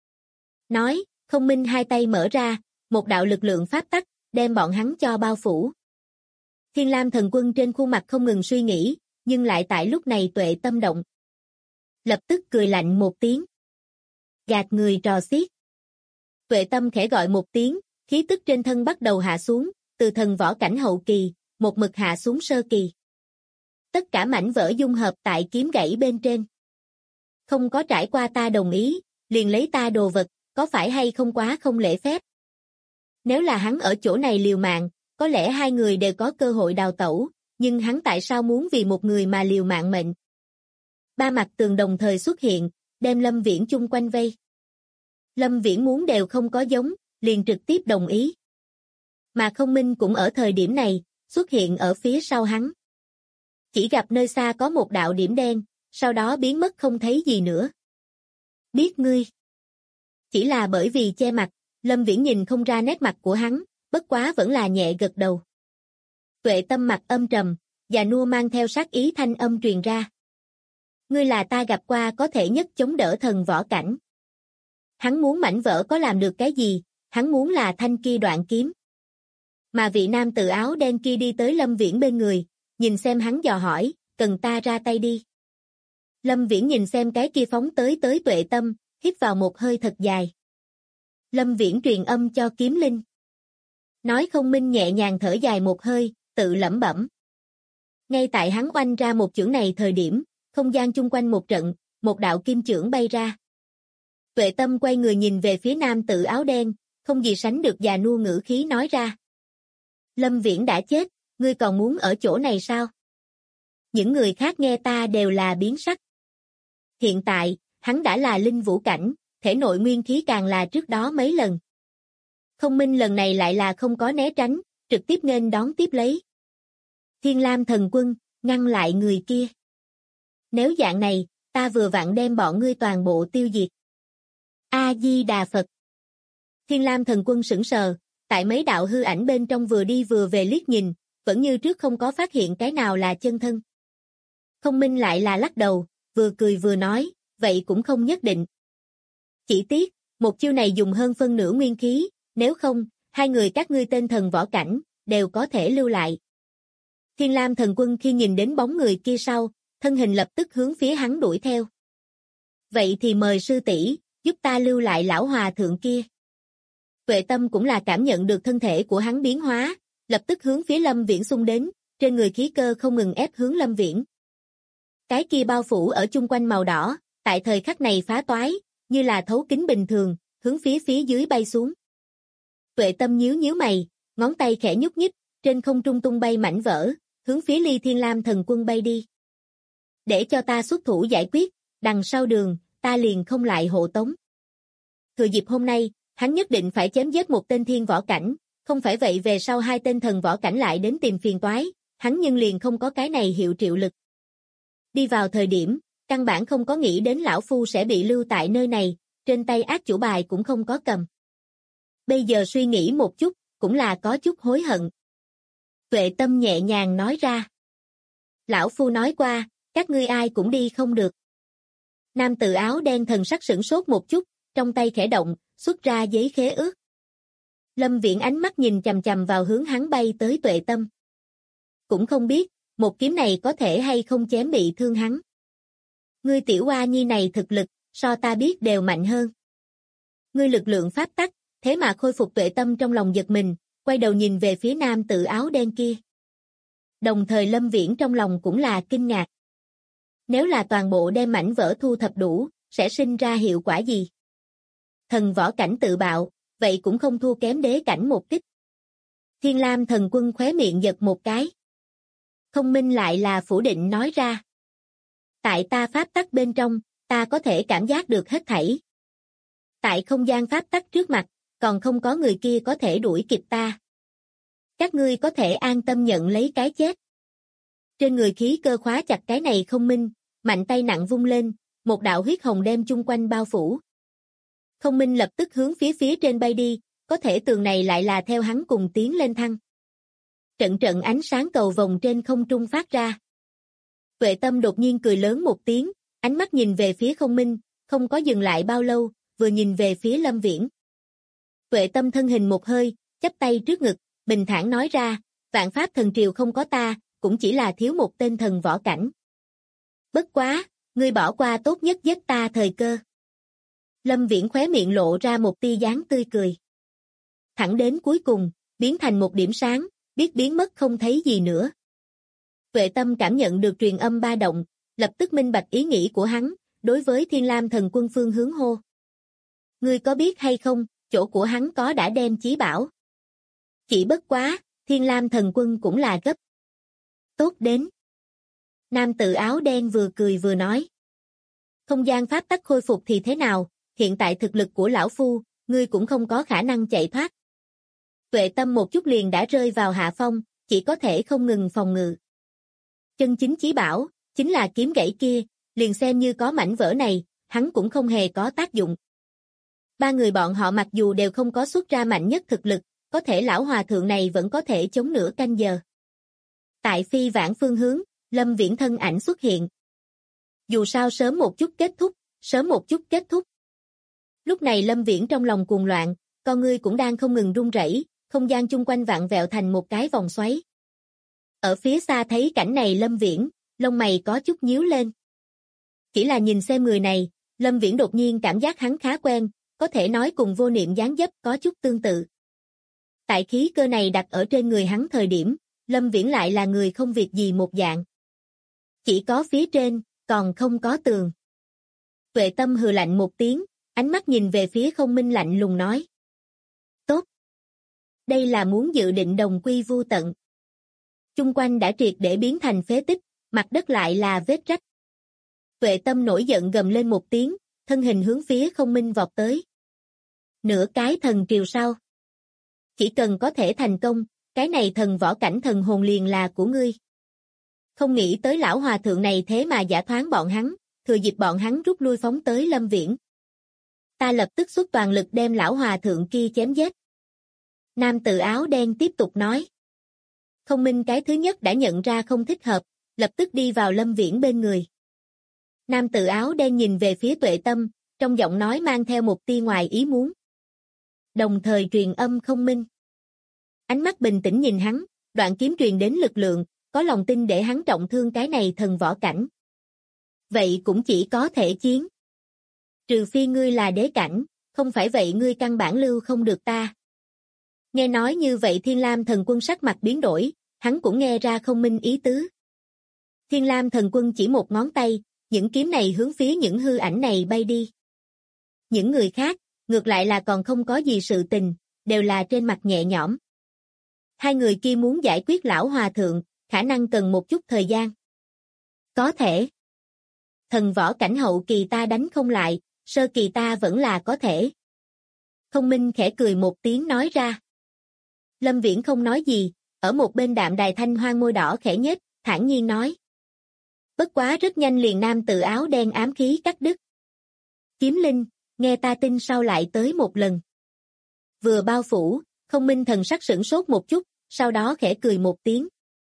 nói, Không Minh hai tay mở ra, một đạo lực lượng pháp tắc, đem bọn hắn cho bao phủ. Thiên Lam thần quân trên khuôn mặt không ngừng suy nghĩ, nhưng lại tại lúc này Tuệ Tâm động. Lập tức cười lạnh một tiếng. Gạt người trò xiết. Tuệ Tâm khẽ gọi một tiếng, khí tức trên thân bắt đầu hạ xuống, từ thần võ cảnh hậu kỳ, một mực hạ xuống sơ kỳ. Tất cả mảnh vỡ dung hợp tại kiếm gãy bên trên. Không có trải qua ta đồng ý, liền lấy ta đồ vật, có phải hay không quá không lễ phép? Nếu là hắn ở chỗ này liều mạng, có lẽ 2 người đều có cơ hội đào tẩu, nhưng hắn tại sao muốn vì một người mà liều mạng mệnh? 3 mặt tường đồng thời xuất hiện, đem Lâm Viễn chung quanh vây. Lâm Viễn muốn đều không có giống, liền trực tiếp đồng ý. Mà Không Minh cũng ở thời điểm này, xuất hiện ở phía sau hắn. Chỉ gặp nơi xa có một đạo điểm đen, sau đó biến mất không thấy gì nữa. Biết ngươi. Chỉ là bởi vì che mặt, Lâm Viễn nhìn không ra nét mặt của hắn, bất quá vẫn là nhẹ gật đầu. Tuệ Tâm mặt âm trầm, già nua mang theo sát ý thanh âm truyền ra. Ngươi là ta gặp qua có thể nhất chống đỡ thần võ cảnh. Hắn muốn mảnh vỡ có làm được cái gì, hắn muốn là thanh kia đoạn kiếm. Mà vị nam tử áo đen kia đi tới Lâm Viễn bên người, nhìn xem hắn dò hỏi, cần ta ra tay đi. Lâm Viễn nhìn xem cái kia phóng tới Tuệ Tâm, hít vào một hơi thật dài. Lâm Viễn truyền âm cho kiếm linh. Nói Không Minh nhẹ nhàng thở dài một hơi, tự lẩm bẩm. Ngay tại hắn oanh ra một chưởng này thời điểm, không gian chung quanh một trận, một đạo kim chưởng bay ra. Tuệ Tâm quay người nhìn về phía nam tử áo đen, không gì sánh được già nua ngữ khí nói ra. Lâm Viễn đã chết, ngươi còn muốn ở chỗ này sao? Những người khác nghe ta đều là biến sắc. Hiện tại, hắn đã là linh vũ cảnh, thể nội nguyên khí càng là trước đó mấy lần. Không Minh lần này lại là không có né tránh, trực tiếp nghênh đón tiếp lấy. Thiên Lam thần quân, ngăn lại người kia. Nếu dạng này, ta vừa vặn đem bọn ngươi toàn bộ tiêu diệt. A-di-đà Phật. Thiên Lam thần quân sững sờ, tại mấy đạo hư ảnh bên trong vừa đi vừa về liếc nhìn, vẫn như trước không có phát hiện cái nào là chân thân. Không Minh lại là lắc đầu, vừa cười vừa nói, vậy cũng không nhất định. Chỉ tiếc, một chiêu này dùng hơn phân nửa nguyên khí, nếu không, 2 người các ngươi tên thần võ cảnh, đều có thể lưu lại. Thiên Lam thần quân khi nhìn đến bóng người kia sau, thân hình lập tức hướng phía hắn đuổi theo. Vậy thì mời sư tỷ giúp ta lưu lại lão hòa thượng kia. Tuệ Tâm cũng là cảm nhận được thân thể của hắn biến hóa, lập tức hướng phía Lâm Viễn xung đến, trên người khí cơ không ngừng ép hướng Lâm Viễn. Cái kia bao phủ ở chung quanh màu đỏ, tại thời khắc này phá toái, như là thấu kính bình thường, hướng phía dưới bay xuống. Tuệ Tâm nhíu nhíu mày, ngón tay khẽ nhúc nhích, trên không trung tung bay mảnh vỡ, hướng phía Ly Thiên Lam thần quân bay đi. Để cho ta xuất thủ giải quyết, đằng sau đường, ta liền không lại hộ tống. Thừa dịp hôm nay, hắn nhất định phải chém giết một tên thiên võ cảnh, không phải vậy về sau 2 tên thần võ cảnh lại đến tìm phiền toái, hắn nhưng liền không có cái này hiệu triệu lực. Đi vào thời điểm, căn bản không có nghĩ đến lão phu sẽ bị lưu tại nơi này, trên tay ác chủ bài cũng không có cầm. Bây giờ suy nghĩ một chút, cũng là có chút hối hận. Tuệ Tâm nhẹ nhàng nói ra. Lão phu nói qua, các ngươi ai cũng đi không được. Nam tử áo đen thần sắc sửng sốt một chút, trong tay khẽ động, xuất ra giấy khế ước. Lâm Viễn ánh mắt nhìn chằm chằm vào hướng hắn bay tới Tuệ Tâm. Cũng không biết, một kiếm này có thể hay không chém bị thương hắn. Ngươi tiểu oa nhi này thực lực, so ta biết đều mạnh hơn. Ngươi lực lượng pháp tắc, thế mà khôi phục Tuệ Tâm trong lòng giật mình, quay đầu nhìn về phía nam tử áo đen kia. Đồng thời Lâm Viễn trong lòng cũng là kinh ngạc. Nếu là toàn bộ đem mảnh vỡ thu thập đủ, sẽ sinh ra hiệu quả gì? Thần võ cảnh tự bạo, vậy cũng không thua kém đế cảnh một kích. Thiên Lam thần quân khóe miệng giật một cái. Không minh lại là phủ định nói ra. Tại ta pháp tắc bên trong, ta có thể cảm giác được hết thảy. Tại không gian pháp tắc trước mặt, còn không có người kia có thể đuổi kịp ta. Các ngươi có thể an tâm nhận lấy cái chết. Trên người khí cơ khóa chặt cái này không minh, mạnh tay nặng vung lên, một đạo huyết hồng đem chung quanh bao phủ. Không minh lập tức hướng phía trên bay đi, có thể tường này lại là theo hắn cùng tiến lên thăng. Trận trận ánh sáng cầu vồng trên không trung phát ra. Tuệ Tâm đột nhiên cười lớn một tiếng, ánh mắt nhìn về phía không minh, không có dừng lại bao lâu, vừa nhìn về phía Lâm Viễn. Tuệ Tâm thân hình một hơi, chắp tay trước ngực, bình thản nói ra, vạn pháp thần triều không có ta, cũng chỉ là thiếu một tên thần võ cảnh. Bất quá, ngươi bỏ qua tốt nhất giết ta thời cơ. Lâm Viễn khóe miệng lộ ra một tia dáng tươi cười. Thẳng đến cuối cùng, biến thành một điểm sáng, biết biến mất không thấy gì nữa. Tuệ Tâm cảm nhận được truyền âm ba động, lập tức minh bạch ý nghĩ của hắn, đối với Thiên Lam thần quân phương hướng hô. Ngươi có biết hay không, chỗ của hắn có đã đem chí bảo. Chỉ bất quá, Thiên Lam thần quân cũng là gấp. Tốt đến. Nam tử áo đen vừa cười vừa nói. Không gian pháp tắc khôi phục thì thế nào, hiện tại thực lực của lão phu, ngươi cũng không có khả năng chạy thoát. Tuệ Tâm một chút liền đã rơi vào hạ phong, chỉ có thể không ngừng phòng ngự. Chân chính chí bảo, chính là kiếm gãy kia, liền xem như có mảnh vỡ này, hắn cũng không hề có tác dụng. Ba người bọn họ mặc dù đều không có xuất ra mạnh nhất thực lực, có thể lão hòa thượng này vẫn có thể chống nửa canh giờ. Tại phi vãng phương hướng, Lâm Viễn thân ảnh xuất hiện. Dù sao sớm một chút kết thúc, sớm một chút kết thúc. Lúc này Lâm Viễn trong lòng cuồng loạn, con ngươi cũng đang không ngừng run rẩy, không gian chung quanh vặn vẹo thành một cái vòng xoáy. Ở phía xa thấy cảnh này Lâm Viễn, lông mày có chút nhíu lên. Chỉ là nhìn xem người này, Lâm Viễn đột nhiên cảm giác hắn khá quen, có thể nói cùng vô niệm dáng dấp có chút tương tự. Tại khí cơ này đặt ở trên người hắn thời điểm, Lâm Viễn lại là người không việc gì một dạng. Chỉ có phía trên, còn không có tường. Tuệ Tâm hừ lạnh một tiếng, ánh mắt nhìn về phía không minh lạnh lùng nói. Tốt. Đây là muốn dự định đồng quy vu tận. Chung quanh đã triệt để biến thành phế tích, mặt đất lại là vết rách. Tuệ Tâm nổi giận gầm lên một tiếng, thân hình hướng phía không minh vọt tới. Nửa cái thần triều sau. Chỉ cần có thể thành công, cái này thần võ cảnh thần hồn liền là của ngươi. Không nghĩ tới lão hòa thượng này thế mà giả thoáng bọn hắn, thừa dịp bọn hắn rút lui phóng tới Lâm Viễn. Ta lập tức xuất toàn lực đem lão hòa thượng kia chém giết. Nam tử áo đen tiếp tục nói. Không minh cái thứ nhất đã nhận ra không thích hợp, lập tức đi vào Lâm Viễn bên người. Nam tử áo đen nhìn về phía Tuệ Tâm, trong giọng nói mang theo một tia ngoài ý muốn. Đồng thời truyền âm không minh. Ánh mắt bình tĩnh nhìn hắn, đoạn kiếm truyền đến lực lượng, có lòng tin để hắn trọng thương cái này thần võ cảnh. Vậy cũng chỉ có thể chiến. Trừ phi ngươi là đế cảnh, không phải vậy ngươi căn bản lưu không được ta. Nghe nói như vậy Thiên Lam thần quân sắc mặt biến đổi, hắn cũng nghe ra không minh ý tứ. Thiên Lam thần quân chỉ một ngón tay, những kiếm này hướng phía những hư ảnh này bay đi. Những người khác, ngược lại là còn không có gì sự tình, đều là trên mặt nhẹ nhõm. Hai người kia muốn giải quyết lão hòa thượng, khả năng cần một chút thời gian. Có thể. Thần võ cảnh hậu kỳ ta đánh không lại, sơ kỳ ta vẫn là có thể. Không minh khẽ cười một tiếng nói ra. Lâm Viễn không nói gì, ở một bên đạm đài thanh hoang môi đỏ khẽ nhếch, thản nhiên nói. Bất quá rất nhanh liền nam tử áo đen ám khí cắt đứt. Kiếm linh, nghe ta tin sau lại tới một lần. Vừa bao phủ, không minh thần sắc sửng sốt một chút, sau đó khẽ cười một tiếng.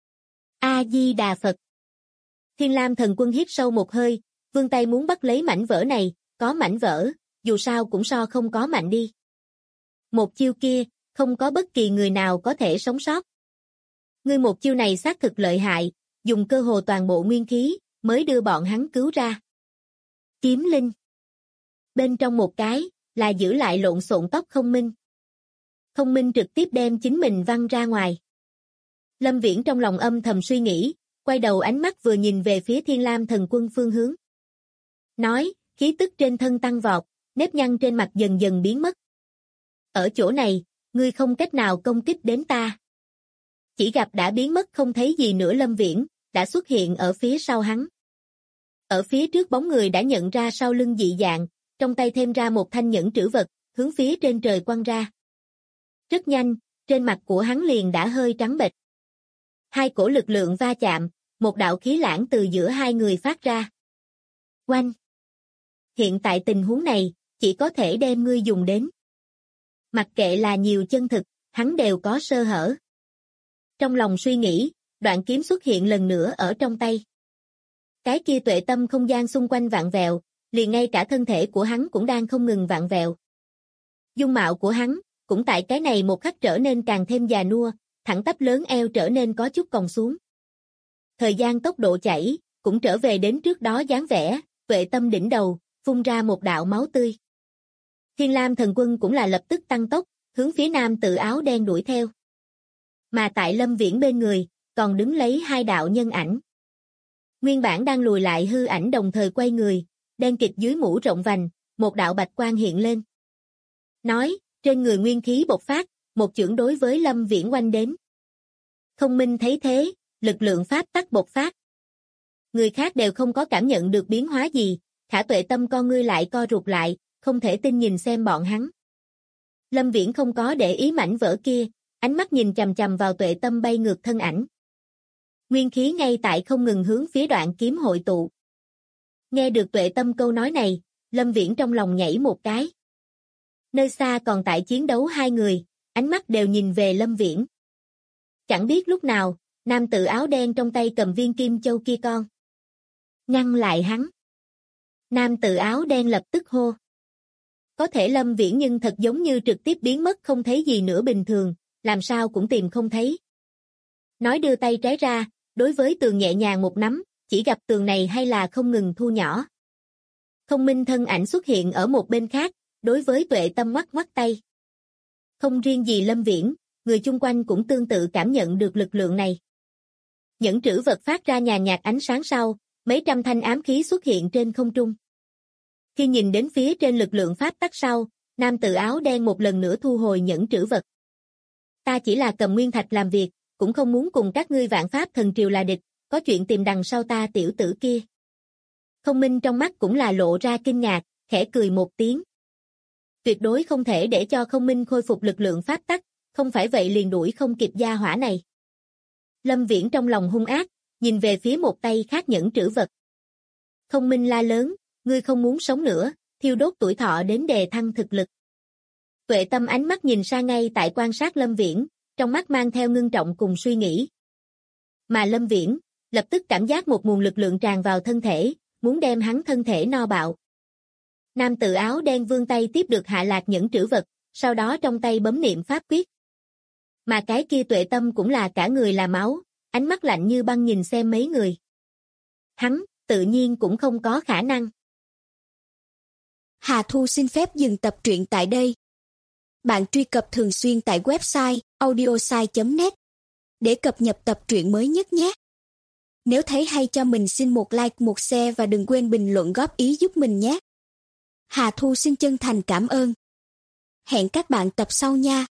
A-di-đà Phật. Thiên Lam thần quân hít sâu một hơi, vươn tay muốn bắt lấy mảnh vỡ này, có mảnh vỡ, dù sao cũng so không có mạnh đi. Một chiêu kia, không có bất kỳ người nào có thể sống sót. Ngươi một chiêu này xác thực lợi hại, dùng cơ hồ toàn bộ nguyên khí, mới đưa bọn hắn cứu ra. Kiếm linh. Bên trong một cái, là giữ lại lộn xộn tóc Không Minh. Không Minh trực tiếp đem chính mình văng ra ngoài. Lâm Viễn trong lòng âm thầm suy nghĩ, quay đầu ánh mắt vừa nhìn về phía Thiên Lam Thần Quân phương hướng. Nói, khí tức trên thân tăng vọt, nếp nhăn trên mặt dần dần biến mất. Ở chỗ này, ngươi không cách nào công kích đến ta. Chỉ gặp đã biến mất không thấy gì nữa Lâm Viễn, đã xuất hiện ở phía sau hắn. Ở phía trước bóng người đã nhận ra sau lưng dị dạng, trong tay thêm ra một thanh nhẫn trữ vật, hướng phía trên trời quăng ra. Rất nhanh, trên mặt của hắn liền đã hơi trắng bệch. Hai cổ lực lượng va chạm, một đạo khí lãng từ giữa hai người phát ra. Oanh! Hiện tại tình huống này, chỉ có thể đem ngươi dùng đến. Mặc kệ là nhiều chân thực, hắn đều có sơ hở. Trong lòng suy nghĩ, đoạn kiếm xuất hiện lần nữa ở trong tay. Cái kia tuệ tâm không gian xung quanh vạn vẹo, liền ngay cả thân thể của hắn cũng đang không ngừng vạn vẹo. Dung mạo của hắn, cũng tại cái này một khắc trở nên càng thêm già nua, thẳng tắp lớn eo trở nên có chút còng xuống. Thời gian tốc độ chảy, cũng trở về đến trước đó dáng vẻ, tuệ tâm đỉnh đầu, phun ra một đạo máu tươi. Thiên Lam Thần Quân cũng là lập tức tăng tốc, hướng phía nam tử áo đen đuổi theo. Mà tại Lâm Viễn bên người, còn đứng lấy hai đạo nhân ảnh. Nguyên bản đang lùi lại hư ảnh đồng thời quay người, đen kịt dưới mũ rộng vành, một đạo bạch quang hiện lên. Nói, trên người nguyên khí bộc phát, một chưởng đối với Lâm Viễn oanh đến. Không Minh thấy thế, lực lượng pháp tắc bộc phát. Người khác đều không có cảm nhận được biến hóa gì, Khả Tuệ tâm con ngươi lại co rụt lại, không thể tin nhìn xem bọn hắn. Lâm Viễn không có để ý mảnh vỡ kia, ánh mắt nhìn chằm chằm vào Tuệ tâm bay ngược thân ảnh. Nguyên khí ngay tại không ngừng hướng phía đoạn kiếm hội tụ. Nghe được Tuệ tâm câu nói này, Lâm Viễn trong lòng nhảy một cái. Nơi xa còn tại chiến đấu hai người, ánh mắt đều nhìn về Lâm Viễn. Chẳng biết lúc nào, nam tử áo đen trong tay cầm viên kim châu kia con. Ngăn lại hắn. Nam tử áo đen lập tức hô. Có thể Lâm Viễn nhưng thật giống như trực tiếp biến mất không thấy gì nữa bình thường, làm sao cũng tìm không thấy. Nói đưa tay trái ra, đối với tường nhẹ nhàng một nắm, chỉ gặp tường này hay là không ngừng thu nhỏ. Không Minh thân ảnh xuất hiện ở một bên khác, đối với Tuệ tâm ngoắc ngoắc tay. Không riêng gì Lâm Viễn, người chung quanh cũng tương tự cảm nhận được lực lượng này. Những trữ vật phát ra nhàn nhạt ánh sáng sau, mấy trăm thanh ám khí xuất hiện trên không trung. Khi nhìn đến phía trên lực lượng pháp tắc sau, nam tử áo đen một lần nữa thu hồi những trữ vật. Ta chỉ là cầm nguyên thạch làm việc, cũng không muốn cùng các ngươi vạn pháp thần triều là địch, có chuyện tìm đằng sau ta tiểu tử kia. Không Minh trong mắt cũng là lộ ra kinh ngạc, khẽ cười một tiếng. Tuyệt đối không thể để cho Không Minh khôi phục lực lượng pháp tắc, không phải vậy liền đuổi không kịp gia hỏa này. Lâm Viễn trong lòng hung ác, nhìn về phía một tay khác những trữ vật. Không Minh la lớn, ngươi không muốn sống nữa, thiêu đốt tuổi thọ đến đề thăng thực lực. Tuệ tâm ánh mắt nhìn sang ngay tại quan sát Lâm Viễn, trong mắt mang theo ngưng trọng cùng suy nghĩ. Mà Lâm Viễn, lập tức cảm giác một nguồn lực lượng tràn vào thân thể, muốn đem hắn thân thể no bạo. Nam tử áo đen vươn tay tiếp được hạ lạc những trữ vật, sau đó trong tay bấm niệm pháp quyết. Mà cái kia Tuệ tâm cũng là cả người là máu, ánh mắt lạnh như băng nhìn xem mấy người. Hắn, tự nhiên cũng không có khả năng. Hà Thu xin phép dừng tập truyện tại đây. Bạn truy cập thường xuyên tại website audiosai.net để cập nhật tập truyện mới nhất nhé. Nếu thấy hay cho mình xin một like, một share và đừng quên bình luận góp ý giúp mình nhé. Hà Thu xin chân thành cảm ơn. Hẹn các bạn tập sau nha.